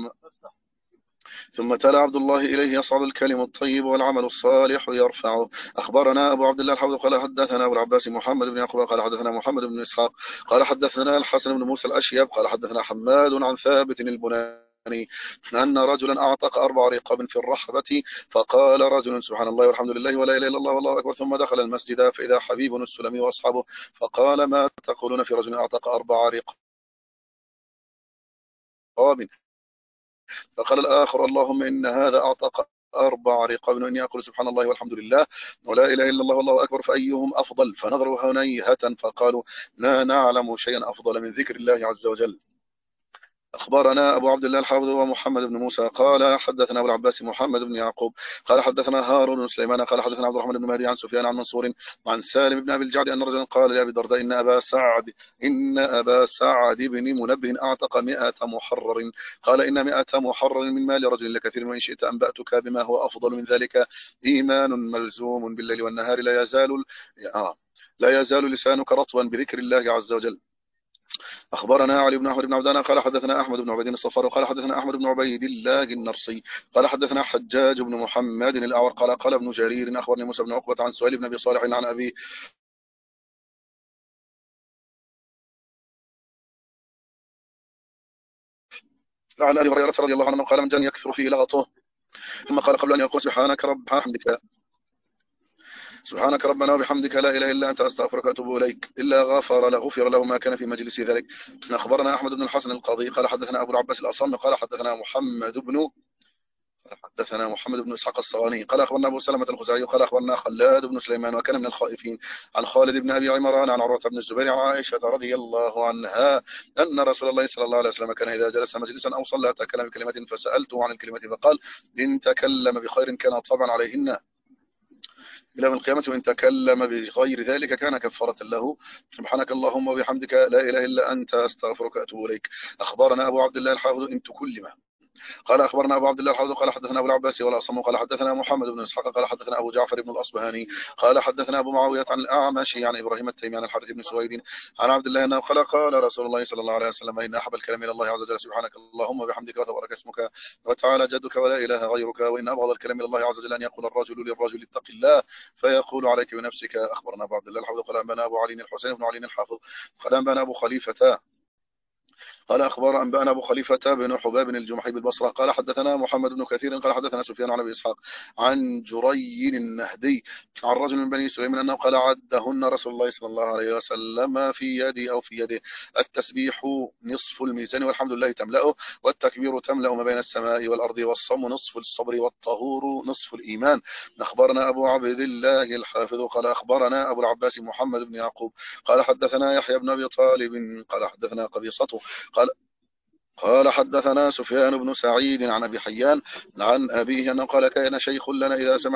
ثم تلا عبد الله إليه يصعد الكلم الطيب والعمل الصالح يرفعه. أخبرنا أبو عبد الله الحوض قال حدثنا أبو العباس محمد بن يعقوب قال حدثنا محمد بن إسحاق قال حدثنا الحسن بن موسى الأشيب قال حدثنا حماد عن ثابت البناني أن رجلا أعتق 4 رقاب في الرحبة فقال رجل سبحان الله والحمد لله ولا إله إلا الله والله أكبر ثم دخل المسجد فإذا حبيب السلمي وأصحابه فقال ما تقولون في رجل أعتق 4 رقاب فقال الآخر اللهم إن هذا أعتق 4 رقاب وإني أقول سبحان الله والحمد لله ولا إله إلا الله والله أكبر فأيهم أفضل فنظروا هنيهة فقالوا لا نعلم شيئا أفضل من ذكر الله عز وجل. أخبرنا أبو عبد الله الحافظ ومحمد بن موسى قال حدثنا أبو العباس محمد بن يعقوب قال حدثنا هارون بن سليمان قال حدثنا عبد الرحمن بن مهدي عن سفيان عن منصور عن سالم بن أبي الجعد أن رجلا قال لأبي الدرداء إن أبا سعد بن منبه أعتق 100 محرر قال إن 100 محرر من مال رجل لكثير وإن شئت أنبأتك بما هو أفضل من ذلك إيمان ملزوم بالليل والنهار لا يزال لسانك رطبا بذكر الله عز وجل. أخبرنا علي بن أحمد بن عبدان قال حدثنا أحمد بن عبيد الصفار وقال حدثنا أحمد بن عبيد الله النرسي قال حدثنا حجاج بن محمد الأعور قال ابن جرير أخبرني موسى بن عقبة عن سهيل بن أبي صالح عن أبي عن أبي هريرة رضي الله عنه قال من جن يكثر فيه لغطه ثم قال قبل أن يقول سبحانك ربنا وبحمدك لا إله إلا أنت أستغفرك وأتوب إليك إلا غفر له ما كان في مجلس ذلك. أخبرنا أحمد بن الحسن القاضي قال حدثنا أبو العباس الأصم قال حدثنا محمد بن إسحاق الصواني قال أخبرنا أبو سلمة الخزاعي قال أخبرنا خلاد بن سليمان وكان من الخائفين عن خالد بن أبي عمران عن عروة بن الزبير عن عائشة رضي الله عنها أن رسول الله صلى الله عليه وسلم كان إذا جلس مجلسا أو صلى تكلم بكلمة فسألته عن الكلمة فقال إن تكلم بخير كان طبعا عليهن إلى يوم القيامة وإن تكلم بغير ذلك كان كفارة له. سبحانك اللهم وبحمدك لا إله إلا أنت أستغفرك وأتوب إليك. أخبرنا أبو عبد الله الحافظ إن تكلم قال أخبرنا أبو عبد الله الحوض قال حدثنا أبو العباس والأصم قال حدثنا محمد بن إسحاق قال حدثنا أبو جعفر بن الأصبهاني قال حدثنا أبو معاوية عن الأعمش عن إبراهيم التيمي عن الحارث بن سويد عن عبد الله أنه قال رسول الله صلى الله عليه وسلم إن أحب الكلام إلى الله عز وجل سبحانك اللهم وبحمدك وتبارك اسمك وتعالى جدك ولا إله غيرك، وإن أبغض الكلام إلى الله عز وجل أن يقول الرجل للرجل اتق الله فيقول عليك بنفسك. أخبرنا أبو عبد الله الحوض قال أنبانا أبو علي الحسين بن علي الحافظ قال أنبانا أبو خليفة قال أخبر أنبأنا أبو خليفة بن حباب الجمحي بالبصرة قال حدثنا محمد بن كثير قال حدثنا سفيان عن أبي إسحاق عن جري النهدي عن رجل من بني سليم أنه قال عدهن رسول الله صلى الله عليه وسلم في يدي أو في يده: التسبيح نصف الميزان والحمد لله تملأه، والتكبير تملأ ما بين السماء والأرض، والصوم نصف الصبر، والطهور نصف الإيمان. أخبرنا أبو عبد الله الحافظ قال أخبرنا أبو العباس محمد بن يعقوب قال حدثنا يحيى بن أبي طالب قال حدثنا قبيصته قال حدثنا سفيان بن سعيد عن أبي حيان عن أبيه أنه قال كان شيخ لنا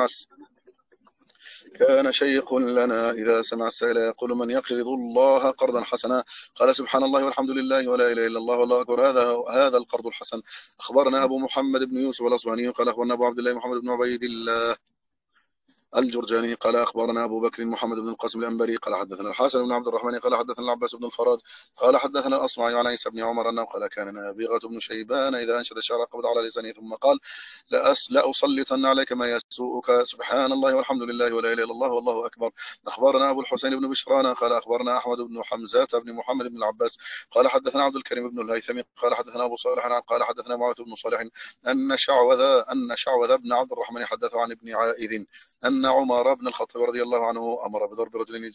إذا سمع السائل يقول: من يقرض الله قرضا حسنا؟ قال: سبحان الله والحمد لله ولا إله إلا الله والله أكبر، هذا القرض الحسن. أخبرنا أبو محمد بن يوسف الأصبهاني قال أخبرنا أبو عبد الله محمد بن عبيد الله الجرجاني قال أخبرنا أبو بكر محمد بن القاسم الأنبري قال حدثنا الحسن بن عبد الرحمن قال حدثنا العباس بن الفراد قال حدثنا الأصمعي عن عيسى بن عمر أنه قال كان نابغة بن شيبان إذا أنشد الشعر قبض على لسانه ثم قال: لأسلطن عليك ما يسوءك، سبحان الله والحمد لله ولا إله إلا الله والله أكبر. أخبرنا أبو الحسين بن بشران قال أخبرنا أحمد بن حمزة بن محمد بن العباس قال حدثنا عبد الكريم بن الهيثم قال حدثنا أبو صالح قال حدثنا معاوية بن صالح أن شعوذ بن عبد الرحمن حدث عن ابن عائذ أن عمر بن الخطاب رضي الله عنه أمر بضرب رجلين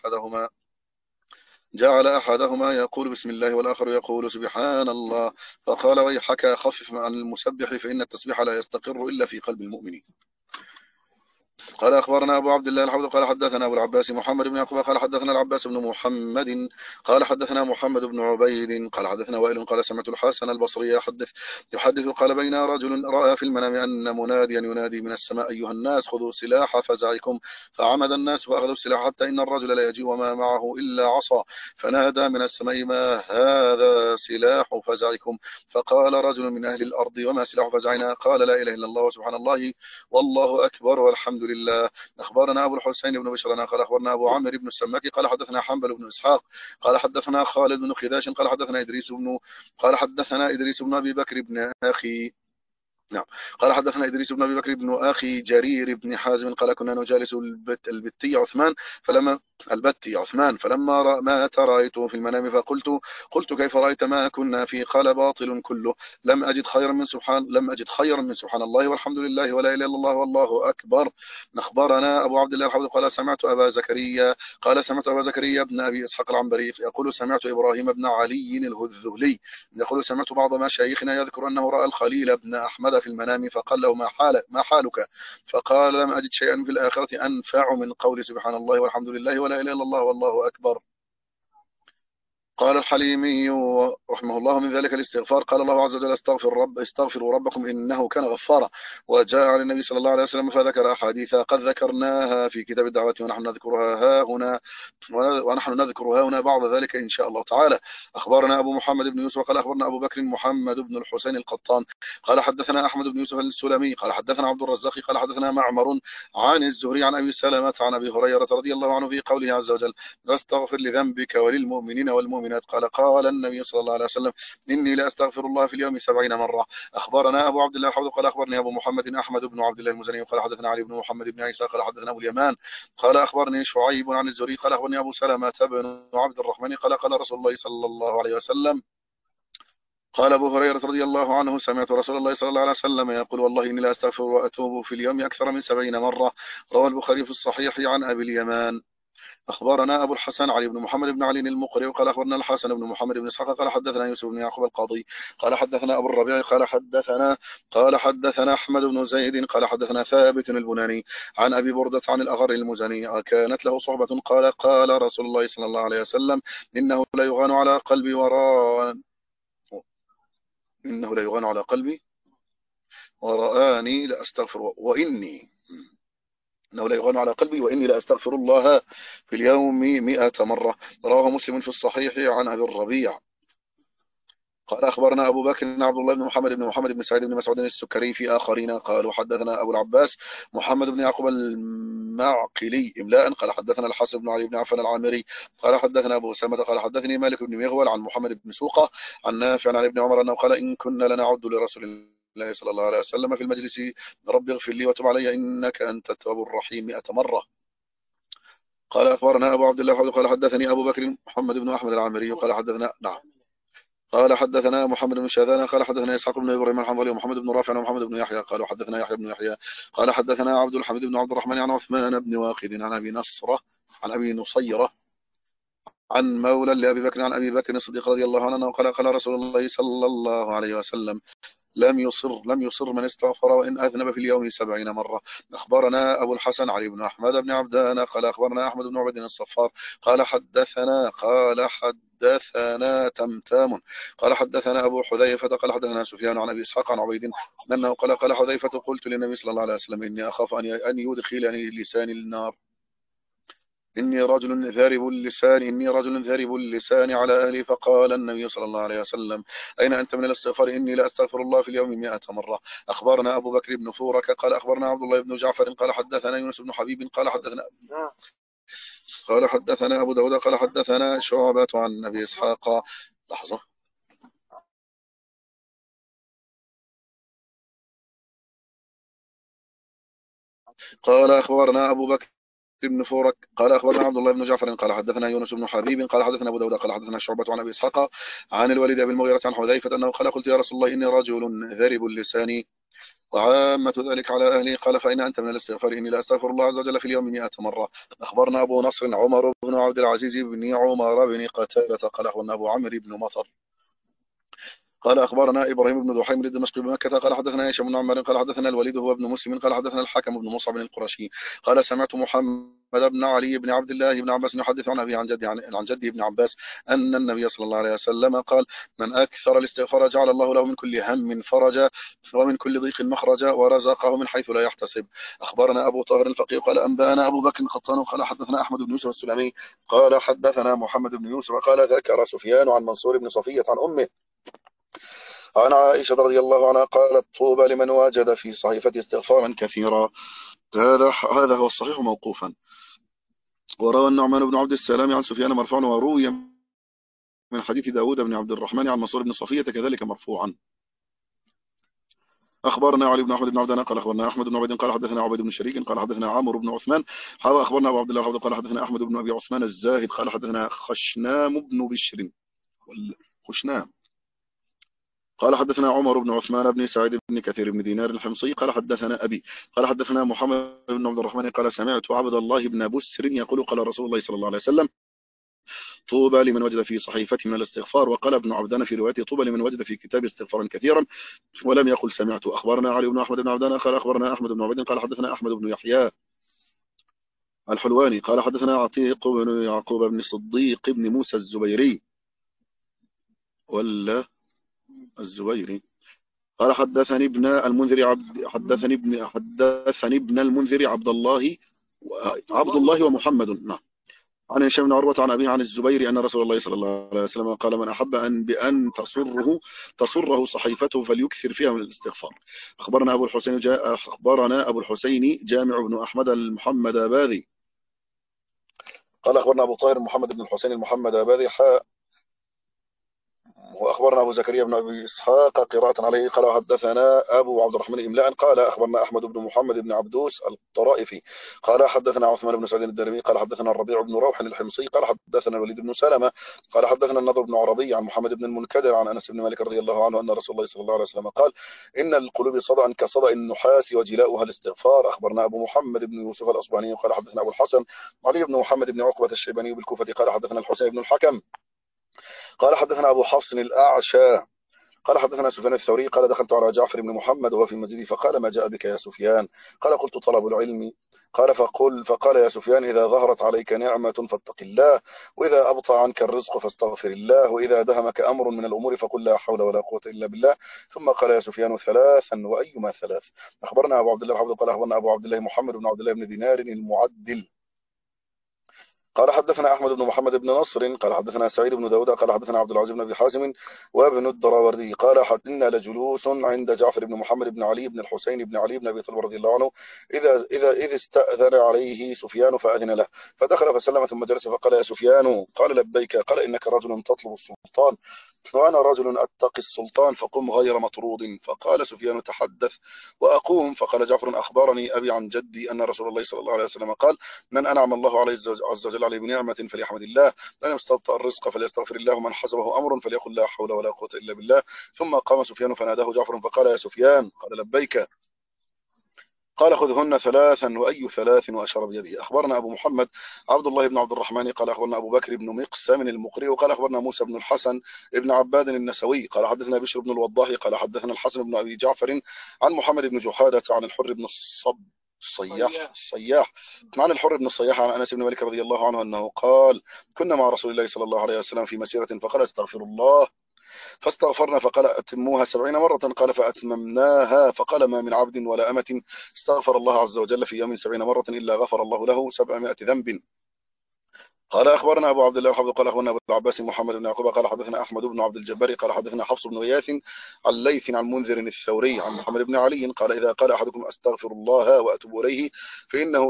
جعل أحدهما يقول بسم الله والآخر يقول سبحان الله، فقال: ويحك خفف عن المسبح فإن التسبيح لا يستقر إلا في قلب المؤمن. قال أخبرنا أبو عبد الله الحوض قال حدثنا أبو العباس محمد بن يعقوب قال حدثنا العباس بن محمد قال حدثنا محمد بن عبيد قال حدثنا وائل قال سمعت الحسن البصري يحدث قال: بين رجل رأى في المنام أن مناديا ينادي من السماء: أيها الناس خذوا سلاح فزعكم. فعمد الناس فأخذوا السلاح حتى إن الرجل لا يجيء وما معه إلا عصا، فنادى من السماء: ما هذا سلاح فزعكم؟ فقال رجل من أهل الأرض: وما سلاح فزعنا؟ قال: لا إله إلا الله وسبحان الله والله أكبر والحمد لله. أخبرنا أبو الحسين بن بشر قال أخبرنا أبو عمرو بن السماك قال حدثنا حنبل بن إسحاق قال حدثنا خالد بن خداش قال حدثنا إدريس بن أبي بكر بن أخي نعم قال حدثنا إدريس بن أبي بكر بن أخي جرير بن حازم قال: كنا نجالس البتي عثمان فلما مات رأيته في المنام قلت: كيف رأيت؟ ما كنا فيه؟ قال: باطل كله، لم أجد خيرا من سبحان الله والحمد لله ولا إله إلا الله والله أكبر. أخبرنا أبو عبد الله الحوض قال سمعت أبا زكريا بن أبي إسحاق العنبري يقول: سمعت إبراهيم بن علي الهذلي يقول: سمعت بعض مشايخنا يذكر أنه رأى الخليل بن أحمد في المنام فقال له: ما حالك؟ فقال: لم أجد شيئا في الآخرة أنفع من قول سبحان الله والحمد لله ولا إله إلا الله والله أكبر. قال الحليمي رحمه الله: من ذلك الاستغفار. قال الله عز وجل: استغفروا ربكم إنه كان غفارا. وجاء عن النبي صلى الله عليه وسلم فذكر أحاديث قد ذكرناها في كتاب الدعوة ونحن نذكرها هنا بعض ذلك إن شاء الله تعالى. أخبرنا أبو محمد بن يوسف قال أخبرنا أبو بكر محمد بن الحسين القطان قال حدثنا أحمد بن يوسف السلمي قال حدثنا عبد الرزاق قال حدثنا معمر عن الزهري عن أبي سلمة عن أبي هريرة رضي الله عنه في قوله عز وجل: واستغفر لذنبك وللمؤمنين والمؤمنات. قال النبي صلى الله عليه وسلم: إني لأستغفر الله في اليوم 70 مرة. أخبرنا أبو عبد الله الحوض قال أخبرني أبو محمد أحمد بن عبد الله المزني قال حدثنا علي بن محمد بن عيسى قال حدثنا أبو اليمان قال أخبرني شعيب عن الزهري قال أخبرني أبو سلمة بن عبد الرحمن قال رسول الله صلى الله عليه وسلم: قال أبو هريرة رضي الله عنه: سمعت رسول الله صلى الله عليه وسلم يقول: والله إني لا أستغفر وأتوب في اليوم أكثر من 70 مرة. رواه البخاري في الصحيح عن أبي اليمان. أخبرنا أبو الحسن علي بن محمد بن علي المقري قال أخبرنا الحسن بن محمد بن إسحاق قال حدثنا يوسف بن يعقوب القاضي قال حدثنا أبو الربيع قال حدثنا أحمد بن زيد قال حدثنا ثابت البناني عن أبي بردة عن الأغر المزني كانت له صحبة قال رسول الله صلى الله عليه وسلم: إنه لا يغان على قلبي ورآني لأستغفر إنه لا يغان على قلبي وإني لأستغفر الله في اليوم 100 مرة. رواه مسلم في الصحيح عن أبي الربيع. قال أخبرنا أبو بكر بن عبد الله بن محمد بن سعيد بن مسعود السكري في آخرين قالوا حدثنا أبو العباس محمد بن يعقوب المعقلي إملاء قال حدثنا الحسن بن علي بن عفان العامري قال حدثنا أبو أسامة قال حدثني مالك بن مغول عن محمد بن سوقة عن نافع عن ابن عمر أنه قال إن كنا لنعد لرسول الله صلى الله عليه وسلم في المجلس رب اغفر لي وتب علي إنك أنت التواب الرحيم 100 مرة. قال أخبرنا أبو عبد الله قال حدثني أبو بكر محمد بن أحمد العامري قال حدثنا نعم قال حدثنا محمد بن شاذان قال حدثنا إسحاق بن إبراهيم الحنظلي ومحمد بن رافع ومحمد بن يحيى قالوا حدثنا يحيى بن يحيى قال حدثنا عبد الحميد بن عبد الرحمن عن عثمان بن واقد عن أبي نصرة عن أبي نصيرة عن مولى لأبي بكر عن أبي بكر الصديق رضي الله عنه قال قال رسول الله صلى الله عليه وسلم لم يصر من استغفر وإن أذنب في اليوم 70 مرة. أخبرنا أبو الحسن علي بن أحمد بن عبدان قال أخبرنا أحمد بن عبد الصفار قال حدثنا تمتام قال حدثنا أبو حذيفة قال حدثنا سفيان عن أبي إسحاق عن عبيد أنه قال حذيفة قلت للنبي صلى الله عليه وسلم إني أخاف أن يدخلني لساني النار إني رجل ذارب اللسان على أهلي. فقال النبي صلى الله عليه وسلم أين أنت من الاستغفار إني لا أستغفر الله في اليوم 100 مرة. أخبرنا أبو بكر بن فورك قال أخبرنا عبد الله بن جعفر قال حدثنا يونس بن حبيب قال حدثنا أبو داود قال حدثنا شعبة عن أبي إسحاق. لحظة. قال أخبرنا أبو بكر بن فورك قال أخبرنا عبد الله بن جعفر قال حدثنا يونس بن حبيب قال حدثنا أبو داود قال حدثنا شعبة عن أبي إسحاق عن الوليد بن المغيرة عن حذيفة أنه قال قلت يا رسول الله إني رجل ذارب اللسان وعامة ذلك على أهلي قال فإن أنت من الاستغفار إني لا أستغفر الله عز وجل في اليوم 100 مرة. أخبرنا أبو نصر عمر بن عبد العزيز بن عمر بن قتادة قال أخبرنا أبو عمرو بن مطر قال أخبرنا إبراهيم بن دحيم الدمشقي بمكة قال حدثنا هشام بن عمار قال حدثنا الوليد هو ابن مسلم قال حدثنا الحكم بن مصعب القرشي قال سمعت محمد بن علي بن عبد الله بن عباس يحدث عن أبي عن جده ابن عباس أن النبي صلى الله عليه وسلم قال من أكثر الاستغفار جعل الله له من كل هم فرجا ومن كل ضيق مخرجا ورزقه من حيث لا يحتسب. أخبرنا أبو طاهر الفقيه قال أنبأنا أبو بكر الخطان قال حدثنا أحمد بن يوسف السلمي قال حدثنا محمد بن يوسف قال ذكر سفيان عن منصور بن صفية عن أمه عن عائشة رضي الله عنها قالت طوبى لمن وجد في صحيفة استغفارا كثيرا. هذا هو الصحيح موقوفا. وروى النعمان بن عبد السلام عن سفيان مرفوعا وروي من حديث داود بن عبد الرحمن عن منصور بن صفية كذلك مرفوعا. أخبرنا علي بن أحمد بن عبدنا قال أخبرنا أحمد بن عبيد قال حدثنا عبيد بن شريك قال حدثنا عمرو بن عثمان أخبرنا أبو عبد الله قال حدثنا أحمد بن أبي عثمان الزاهد قال حدثنا خشنام بن بشر خشنام قال حدثنا عمر بن عثمان بن سعيد بن كثير بن دينار الحمصي قال حدثنا أبي قال حدثنا محمد بن عبد الرحمن قال سمعت عبد الله بن بسر يقول قال رسول الله صلى الله عليه وسلم طوبى لمن وجد في صحيفته من الاستغفار. وقال ابن عبدان في روايته طوبى لمن وجد في كتاب استغفارا كثيرا ولم يقل سمعت. أخبرنا علي بن أحمد بن عبدان قال أخبرنا أحمد بن عبيد قال حدثنا أحمد بن يحيى الحلواني قال حدثنا عتيق بن يعقوب بن صديق بن موسى الزبيري ولا الزبيري قال حدثني ابن المنذر عبد الله ومحمد نعم عن هشام بن عروة عن أبيه عن الزبير أن رسول الله صلى الله عليه وسلم قال من أحب بأن تسره صحيفته فليكثر فيها من الاستغفار. أخبرنا أبو الحسين جامع بن أحمد المحمد باذي قال أخبرنا أبو طاهر محمد بن الحسين المحمد باذي وأخبرنا أبو زكريا بن أبي إسحاق قراءة عليه قال حدثنا أبو عبد الرحمن إملاء قال أخبرنا أحمد بن محمد بن عبدوس الطرائفي قال حدثنا عثمان بن سعيد الدارمي قال حدثنا الربيع بن روح الحمصي قال حدثنا الوليد بن سلمة قال حدثنا النضر بن عربي عن محمد بن المنكدر عن أنس بن مالك رضي الله عنه أن رسول الله صلى الله عليه وسلم قال إن القلوب صدأ كصدأ النحاس وجلاؤها الاستغفار. أخبرنا أبو محمد بن يوسف الأصبهاني قال حدثنا أبو الحسن علي بن محمد بن عقبة الشيباني بالكوفة قال حدثنا الحسين بن الحكم قال حدثنا أبو حفص الأعشى قال حدثنا سفيان الثوري قال دخلت على جعفر بن محمد وهو في المسجد فقال ما جاء بك يا سفيان قال قلت طلب العلم فقال يا سفيان إذا ظهرت عليك نعمة فاتق الله وإذا أبطأ عنك الرزق فاستغفر الله وإذا دهمك أمر من الأمور فقل لا حول ولا قوة إلا بالله. ثم قال يا سفيان ثلاثا وأيما ثلاث. أخبرنا أبو عبد الله الحافظ قال أخبرنا أبو عبد الله محمد بن عبد الله بن دينار المعدل قال حدثنا أحمد بن محمد بن نصر قال حدثنا سعيد بن داود قال حدثنا عبد العزيز بن أبي حازم وابن الدراوردي قال إنا لجلوس عند جعفر بن محمد بن علي بن الحسين بن علي بن أبي طالب رضي الله عنه إذ استأذن عليه سفيان فأذن له فدخل فسلم ثم جلس فقال يا سفيان قال لبيك قال إنك رجل تطلب السلطان وأنا رجل أتقي السلطان فقم غير مطرود فقال سفيان تحدث وأقوم فقال جعفر أخبرني أبي عن جدي أن رسول الله صلى الله عليه وسلم قال من أنعم الله عليه عز وجل عليه بنعمة فليحمد الله من استبطأ الرزق فليستغفر الله من حزبه أمر فليقل لا حول ولا قوة إلا بالله ثم قام سفيان فناداه جعفر فقال يا سفيان قال لبيك قال خذهن ثلاثا وأي ثلاث وأشار بيده أخبرنا أبو محمد عبد الله بن عبد الرحمن قال أخبرنا أبو بكر بن مقسم المقري وقال أخبرنا موسى بن الحسن بن عباد النسوي قال حدثنا بشر بن الوضاح قال حدثنا الحسن بن أبي جعفر عن محمد بن جحادة عن الحر بن الصياح عن الحر بن الصياح عن أنس بن مالك رضي الله عنه أنه قال كنا مع رسول الله صلى الله عليه وسلم في مسيرة فقال استغفر الله فاستغفرنا فقال أتموها 70 مرة قال فأتممناها فقال ما من عبد ولا أمة استغفر الله عز وجل في يوم 70 مرة إلا غفر الله له 700 ذنب. قال أخبرنا أبو عبد الله الحافظ قال أخبرنا أبو العباس محمد بن يعقوب قال حدثنا أحمد بن عبد الجبار قال حدثنا حفص بن غياث عن ليث عن منذر الثوري عن محمد بن علي قال إذا قال أحدكم أستغفر الله وأتوب إليه فإنه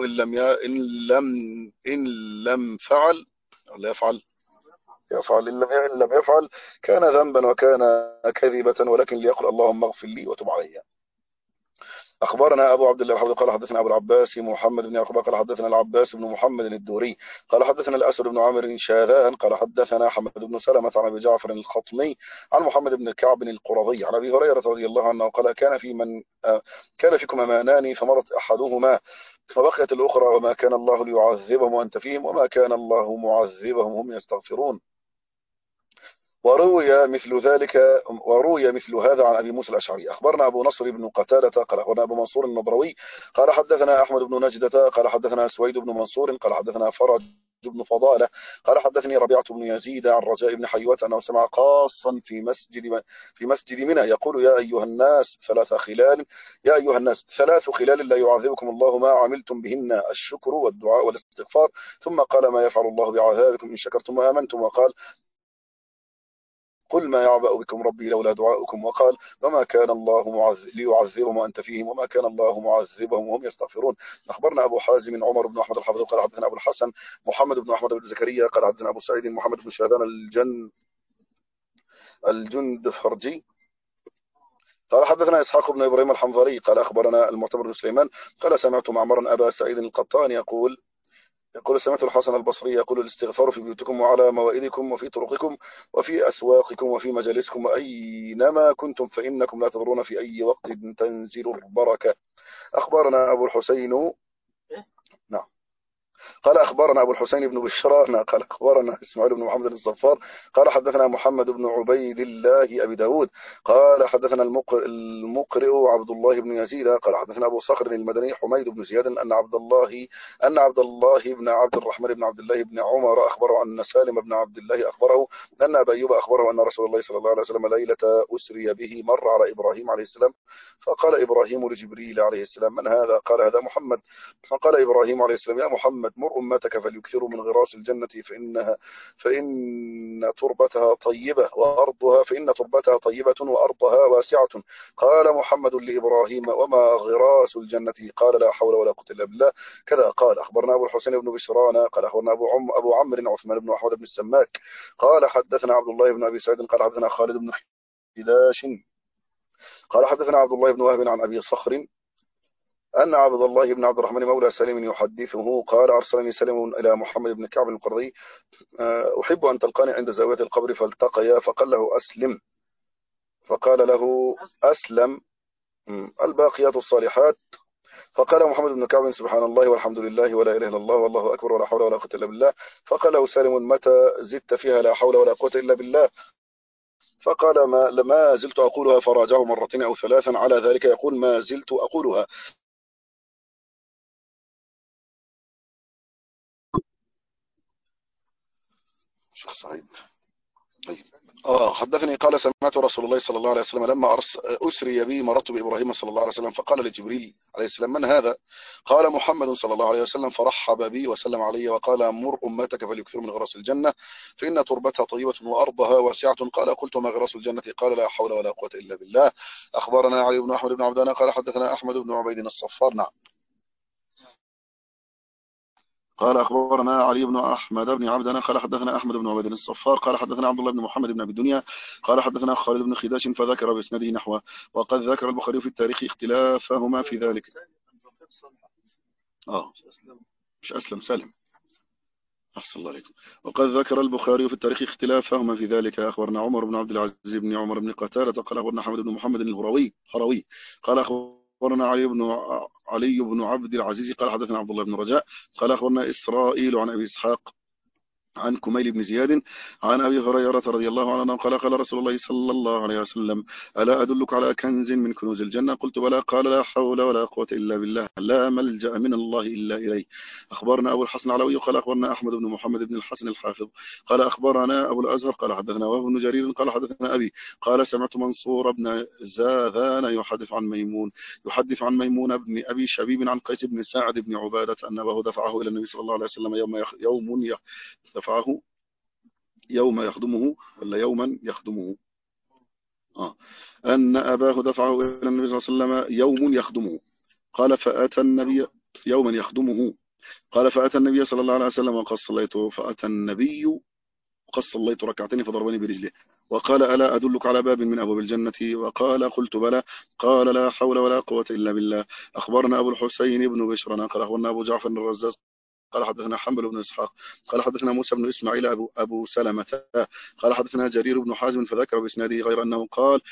إن لم فعل ولا يفعل إن لم يفعل كان ذنبا وكان كذبة ولكن ليقل اللهم اغفر لي وتب علي. أخبرنا أبو عبد الله الحافظ قال حدثنا أبو العباس محمد بن يعقوب قال حدثنا العباس بن محمد الدوري قال حدثنا الأسود بن عامر شاذان قال حدثنا حمد بن سلمة عن أبي جعفر الخطمي عن محمد بن كعب القرظي عن أبي هريرة رضي الله عنه قال كان فيكم أمانان فمرت أحدهما فبقيت الأخرى وما كان الله ليعذبهم وأنت فيهم وما كان الله معذبهم هم يستغفرون. وروي مثل هذا عن أبي موسى الأشعري. أخبرنا أبو نصر بن قتادة قال أخبرنا أبو منصور النضروي قال حدثنا أحمد بن نجدة قال حدثنا سويد بن منصور قال حدثنا فرج بن فضالة قال حدثني ربيعة بن يزيد عن رجاء بن حيوة أنه سمع قاصا في مسجد منى يقول يا أيها الناس ثلاث خلال لا يعذبكم الله ما عملتم بهن الشكر والدعاء والاستغفار ثم قال ما يفعل الله بعذابكم إن شكرتم وآمنتم وقال قل ما يعبأ بكم ربي لولا دعاؤكم وقال وما كان الله ليعذبهم وأنت فيهم وما كان الله معذبهم وهم يستغفرون. أخبرنا أبو حازم عمر بن أحمد الحافظ قال حدثنا أبو الحسن محمد بن أحمد بن زكريا قال حدثنا أبو سعيد محمد بن شاذان الجندفرجي قال حدثنا إسحاق بن إبراهيم الحنظلي قال أخبرنا المعتمر بن سليمان قال سمعت معمرا أبا سعيد القطان يقول سمعت الحسن البصري يقول الاستغفار في بيوتكم وعلى موائدكم وفي طرقكم وفي أسواقكم وفي مجالسكم وأينما كنتم فإنكم لا تضرون في أي وقت تنزل البركة. أخبرنا أبو الحسين نعم قال أخبرنا أبو الحسين بن بشران قال أخبرنا إسماعيل بن محمد الصفار قال حدثنا محمد بن عبيد الله أبي داود قال حدثنا المقرئ عبد الله بن يزيد قال حدثنا أبو صخر المدني حميد بن زياد أن عبد الله بن عبد الرحمن بن عبد الله بن عمر أخبره أن سالم بن عبد الله أخبره أن أبا أيوب أخبره أن رسول الله صلى الله عليه وسلم ليلة أسري به مر على إبراهيم عليه السلام فقال إبراهيم لجبريل عليه السلام من هذا؟ قال هذا محمد. فقال إبراهيم عليه السلام يا محمد مر أمتك فليكثروا من غراس الجنة فإن تربتها طيبة وأرضها واسعة. قال محمد لإبراهيم وما غراس الجنة؟ قال لا حول ولا قوة إلا بالله كذا قال. أخبرنا أبو الحسين بن بشران قال أخبرنا أبو عمرو عثمان بن أحمد بن السماك قال حدثنا عبد الله بن أبي سعيد قال حدثنا خالد بن خداش قال حدثنا عبد الله بن وهب عن أبي صخر أن عبد الله بن عبد الرحمن مولى سليم يحدثه قال أرسلني سليم إلى محمد بن كعب القرظي أحب أن تلقاني عند زاوية القبر فالتقيا فقال له أسلم فقال له أسلم الباقيات الصالحات. فقال محمد بن كعب سبحان الله والحمد لله ولا إله إلا الله والله أكبر ولا حول ولا قوة إلا بالله. فقال له سالم متى زدت فيها لا حول ولا قوة إلا بالله؟ فقال ما زلت أقولها فراجعه مرتين أو ثلاثا على ذلك يقول ما زلت أقولها. شيخ سعيد طيب حدثني قال سمعت رسول الله صلى الله عليه وسلم لما أسري بي مررت بإبراهيم صلى الله عليه وسلم فقال لجبريل عليه السلام من هذا؟ قال محمد صلى الله عليه وسلم، فرحب بي وسلم علي وقال مر أمتك فليكثروا من غرس الجنة فإن تربتها طيبة وأرضها واسعة. قال ما غرس الجنة؟ قال لا حول ولا قوة إلا بالله. أخبرنا علي بن أحمد بن عبدان قال حدثنا أحمد بن عبيد الصفار. نعم. قال أخبرنا علي بن أحمد بن عبدنا قال حدثنا أحمد بن عبيد الصفار قال حدثنا عبد الله بن محمد بن أبي الدنيا قال حدثنا خالد بن خداش فذكر بإسناده نحوه. وقد ذكر البخاري في التاريخ اختلافهما في ذلك. مش أسلم سالم. أحسن الله عليكم. وقد ذكر البخاري في التاريخ اختلافهما في ذلك. أخبرنا عمر بن عبد العزيز بن عمر بن قتادة قال أخبرنا حمد بن محمد الهروي قال أخبرنا علي بن عبد العزيز قال حدثنا عبد الله بن رجاء قال أخبرنا إسرائيل عن أبي إسحاق عن كميل بن زياد عن أبي هريرة رضي الله عنه قال قال رسول الله صلى الله عليه وسلم ألا أدلك على كنز من كنوز الجنة؟ قلت بلى. قال لا حول ولا قوة إلا بالله لا ملجأ من الله إلا إليه. أخبرنا أبو الحسن العلوي قال أخبرنا أحمد بن محمد بن الحسن الحافظ قال أخبرنا أبو الأزهر قال حدثنا وهو بن جرير قال حدثنا أبي قال سمعت منصور بن زاذان يحدث عن ميمون بن أبي شبيب عن قيس بن سعد بن عبادة أن أباه دفعه إلى النبي صلى الله عليه وسلم دفعه يوم يخدمه ولا يوما يخدمه أن أباه دفعه إلى النبي صلى الله عليه وسلم يوم يخدمه قال فأتى النبي يوما يخدمه قال فأتى النبي صلى الله عليه وسلم وقد صليت ركعتين فضربني برجله وقال ألا أدلك على باب من أبواب الجنة؟ وقال قلت بلى. قال لا حول ولا قوة إلا بالله. أخبرنا أبو الحسين بن بشر قال أخبرنا أبو جعفر الرزاز قال حدثنا حنبل بن إسحاق قال حدثنا موسى بن إسماعيل أبو سلمة قال حدثنا جرير بن حازم فذكر بإسناده غير أنه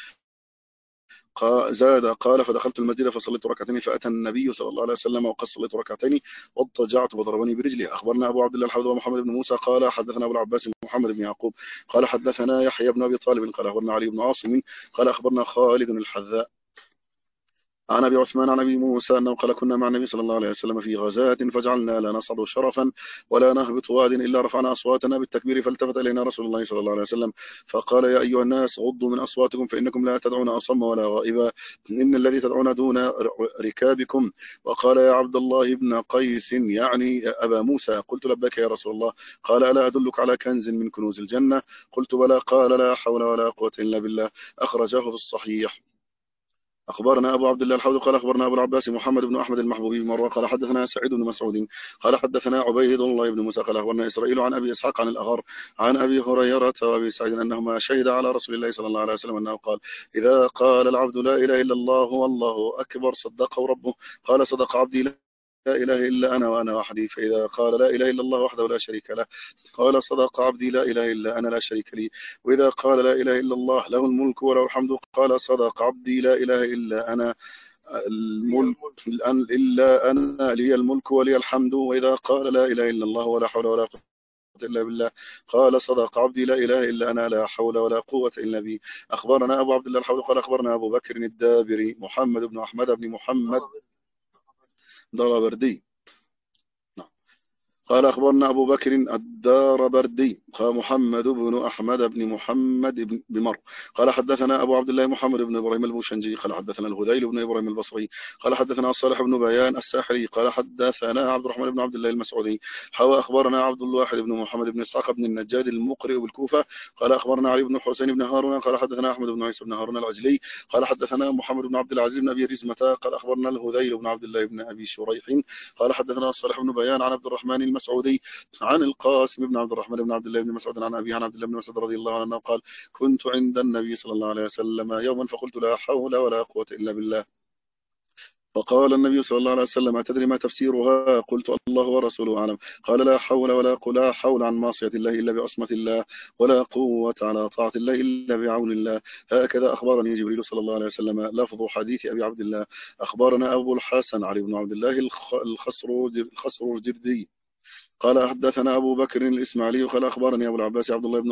زاد قال فدخلت المسجد فصليت ركعتين فأتى النبي صلى الله عليه وسلم وقد صليت ركعتين واضطجعت وضربني برجلي. أخبرنا أبو عبد الله الحوض ومحمد بن موسى قال حدثنا أبو العباس محمد بن يعقوب قال حدثنا يحيى بن أبي طالب قال أخبرنا علي بن عاصم قال أخبرنا خالد الحذاء عن أبي عثمان عن أبي موسى أنه قال كنا مع النبي صلى الله عليه وسلم في غزاة فجعلنا لا نصعد شرفا ولا نهبط واد إلا رفعنا أصواتنا بالتكبير فالتفت إلينا رسول الله صلى الله عليه وسلم فقال يا أيها الناس غضوا من أصواتكم فإنكم لا تدعون أصم ولا غائبا إن الذي تدعون دون ركابكم. وقال يا عبد الله بن قيس يعني أبا موسى قلت لبيك يا رسول الله. قال ألا أدلك على كنز من كنوز الجنة؟ قلت بلى. قال لا حول ولا قوة إلا بالله. أخرجه في الصحيح. أخبرنا أبو عبد الله الحوض قال أخبرنا أبو العباس محمد بن أحمد المحبوبي بمروة قال حدثنا سعيد بن مسعود قال حدثنا عبيد الله بن موسى قال أخبرنا إسرائيل عن أبي إسحاق عن الأغر عن أبي هريرة وأبي سعيد أنهما شهد على رسول الله صلى الله عليه وسلم أنه قال إذا قال العبد لا إله إلا الله والله أكبر صدقه ربه. قال صدق عبدي لا إله إلا أنا وأنا وحدي. فإذا قال لا إله إلا الله وحده لا شريك له قال صدق عبدي لا إله إلا أنا لا شريك لي. وإذا قال لا إله إلا الله له الملك وله الحمد قال صدق عبدي لا إله إلا أنا الملك إلا أنا لي الملك ولي الحمد. وإذا قال لا إله إلا الله ولا حول ولا قوة إلا بالله قال صدق عبدي لا إله إلا أنا لا حول ولا قوة إلا بي. أخبرنا أبو عبد الله الحوض قال أخبرنا أبو بكر الدابري محمد بن أحمد بن محمد دربردي قال أخبرنا أبو بكر الداربردي قال محمد بن أحمد بن محمد بمر قال حدثنا أبو عبد الله محمد بن إبراهيم البوشنجي قال حدثنا الهذيل بن إبراهيم البصري قال حدثنا صالح بن بيان الساحري قال حدثنا عبد الرحمن بن عبد الله المسعودي حوى أخبرنا عبد الواحد بن محمد بن إسحاق بن النجاد المقرئ بالكوفة قال أخبرنا علي بن الحسين بن هارون قال حدثنا أحمد بن عيسى بن هارون العجلي قال حدثنا محمد بن عبد العزيز بن أبي رزمة قال أخبرنا الهذيل بن عبد الله بن أبي شريح قال حدثنا صالح بن بيان عن عبد الرحمن المسعودي عن القاسم بن عبد الرحمن بن عبد الله بن مسعود عن أبي عن عبد الله بن مسعود رضي الله عنه قال كنت عند النبي صلى الله عليه وسلم يوما فقلت لا حول ولا قوة إلا بالله. فقال النبي صلى الله عليه وسلم أتدري ما تفسيرها؟ قلت الله ورسوله أعلم. قال لا حول لا حول عن معصية الله إلا بعصمة الله ولا قوة على طاعة الله إلا بعون الله. هكذا أخبرني جبريل صلى الله عليه وسلم لفظ حديث أبي عبد الله. أخبرنا أبو الحسن علي بن عبد الله الخصروجردي قال حدثنا أبو بكر الإسماعيلي قال أخبرني أبو العباس عبد الله بن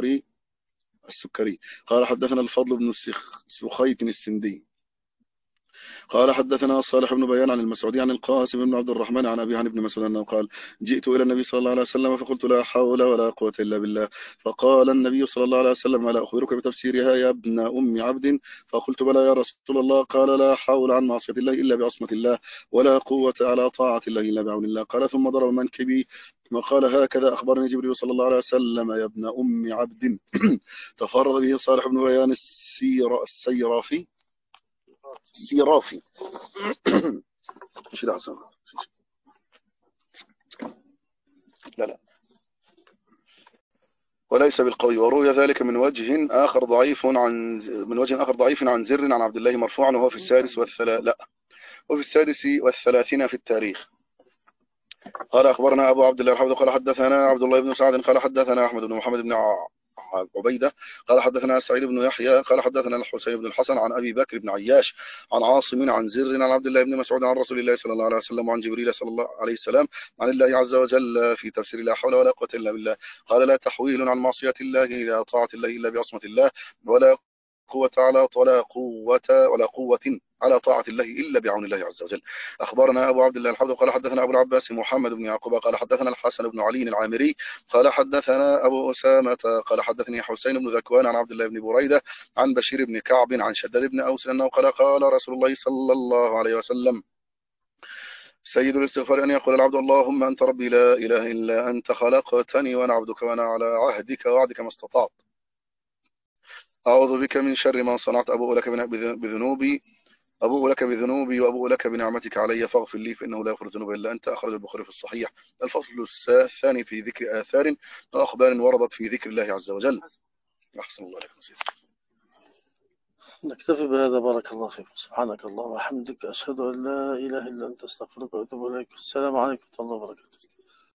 السكري قال حدثنا الفضل بن سخيت السندي قال حدثنا صالح بن بيان عن المسعودي عن القاسم بن عبد الرحمن عن أبي عن ابن مسعود أنه قال جئت إلى النبي صلى الله عليه وسلم فقلت لا حول ولا قوة إلا بالله. فقال النبي صلى الله عليه وسلم ألا أخبرك بتفسيرها يا ابن أم عبد؟ فقلت بلى يا رسول الله. قال لا حول عن معصية الله إلا بعصمة الله ولا قوة على طاعة الله إلا بعون الله. قال ثم ضرب منكبي وقال هكذا أخبرني جبريل صلى الله عليه وسلم يا ابن أم عبد. تفرد به صالح بن بيان السيرافي السيرافي شيل عسل. لا وليس بالقوي. وروي ذلك من وجه آخر ضعيف عن زر عن عبد الله مرفوعا وهو في السادس وفي السادس والثلاثين في التاريخ. قال أخبرنا أبو عبد الله الحافظ قال حدثنا عبد الله بن سعد قال حدثنا أحمد بن محمد بن عبيدة قال حدثنا سعيد بن يحيى قال حدثنا الحسين بن الحسن عن أبي بكر بن عياش عن عاصم عن زر عن عبد الله بن مسعود عن رسول الله صلى الله عليه وسلم وعن جبريل صلى الله عليه وسلم عن الله عز وجل في تفسير لا حول ولا قوة إلا بالله. قال لا تحويل عن معصية الله إلى طاعة الله إلا بعصمة الله ولا قوة على طاعة الله إلا بعون الله عز وجل. أخبرنا أبو عبد الله الحافظ قال حدثنا أبو العباس محمد بن يعقوب قال حدثنا الحسن بن علي العامري قال حدثنا أبو أسامة قال حدثني حسين بن ذكوان عن عبد الله بن بريدة عن بشير بن كعب عن شداد بن أوس أنه قال رسول الله صلى الله عليه وسلم سيد الاستغفار أن يقول العبد اللهم أنت ربي لا إله إلا أنت خلقتني وأنا عبدك وأنا على عهدك ووعدك ما استطعت أعوذ بك من شر ما صنعت أبوء لك بذنوبي وأبوء لك بنعمتك علي فاغفر لي فإنه لا يغفر الذنوب إلا أنت. أخرج البخاري في الصحيح. الفصل الثاني في ذكر آثار وأخبار وردت في ذكر الله عز وجل. أحسن الله عليكم. نكتفي بهذا. بارك الله فيكم. سبحانك اللهم وبحمدك أشهد أن لا إله إلا أنت أستغفرك وأتوب إليك. السلام عليكم ورحمة الله وبركاته.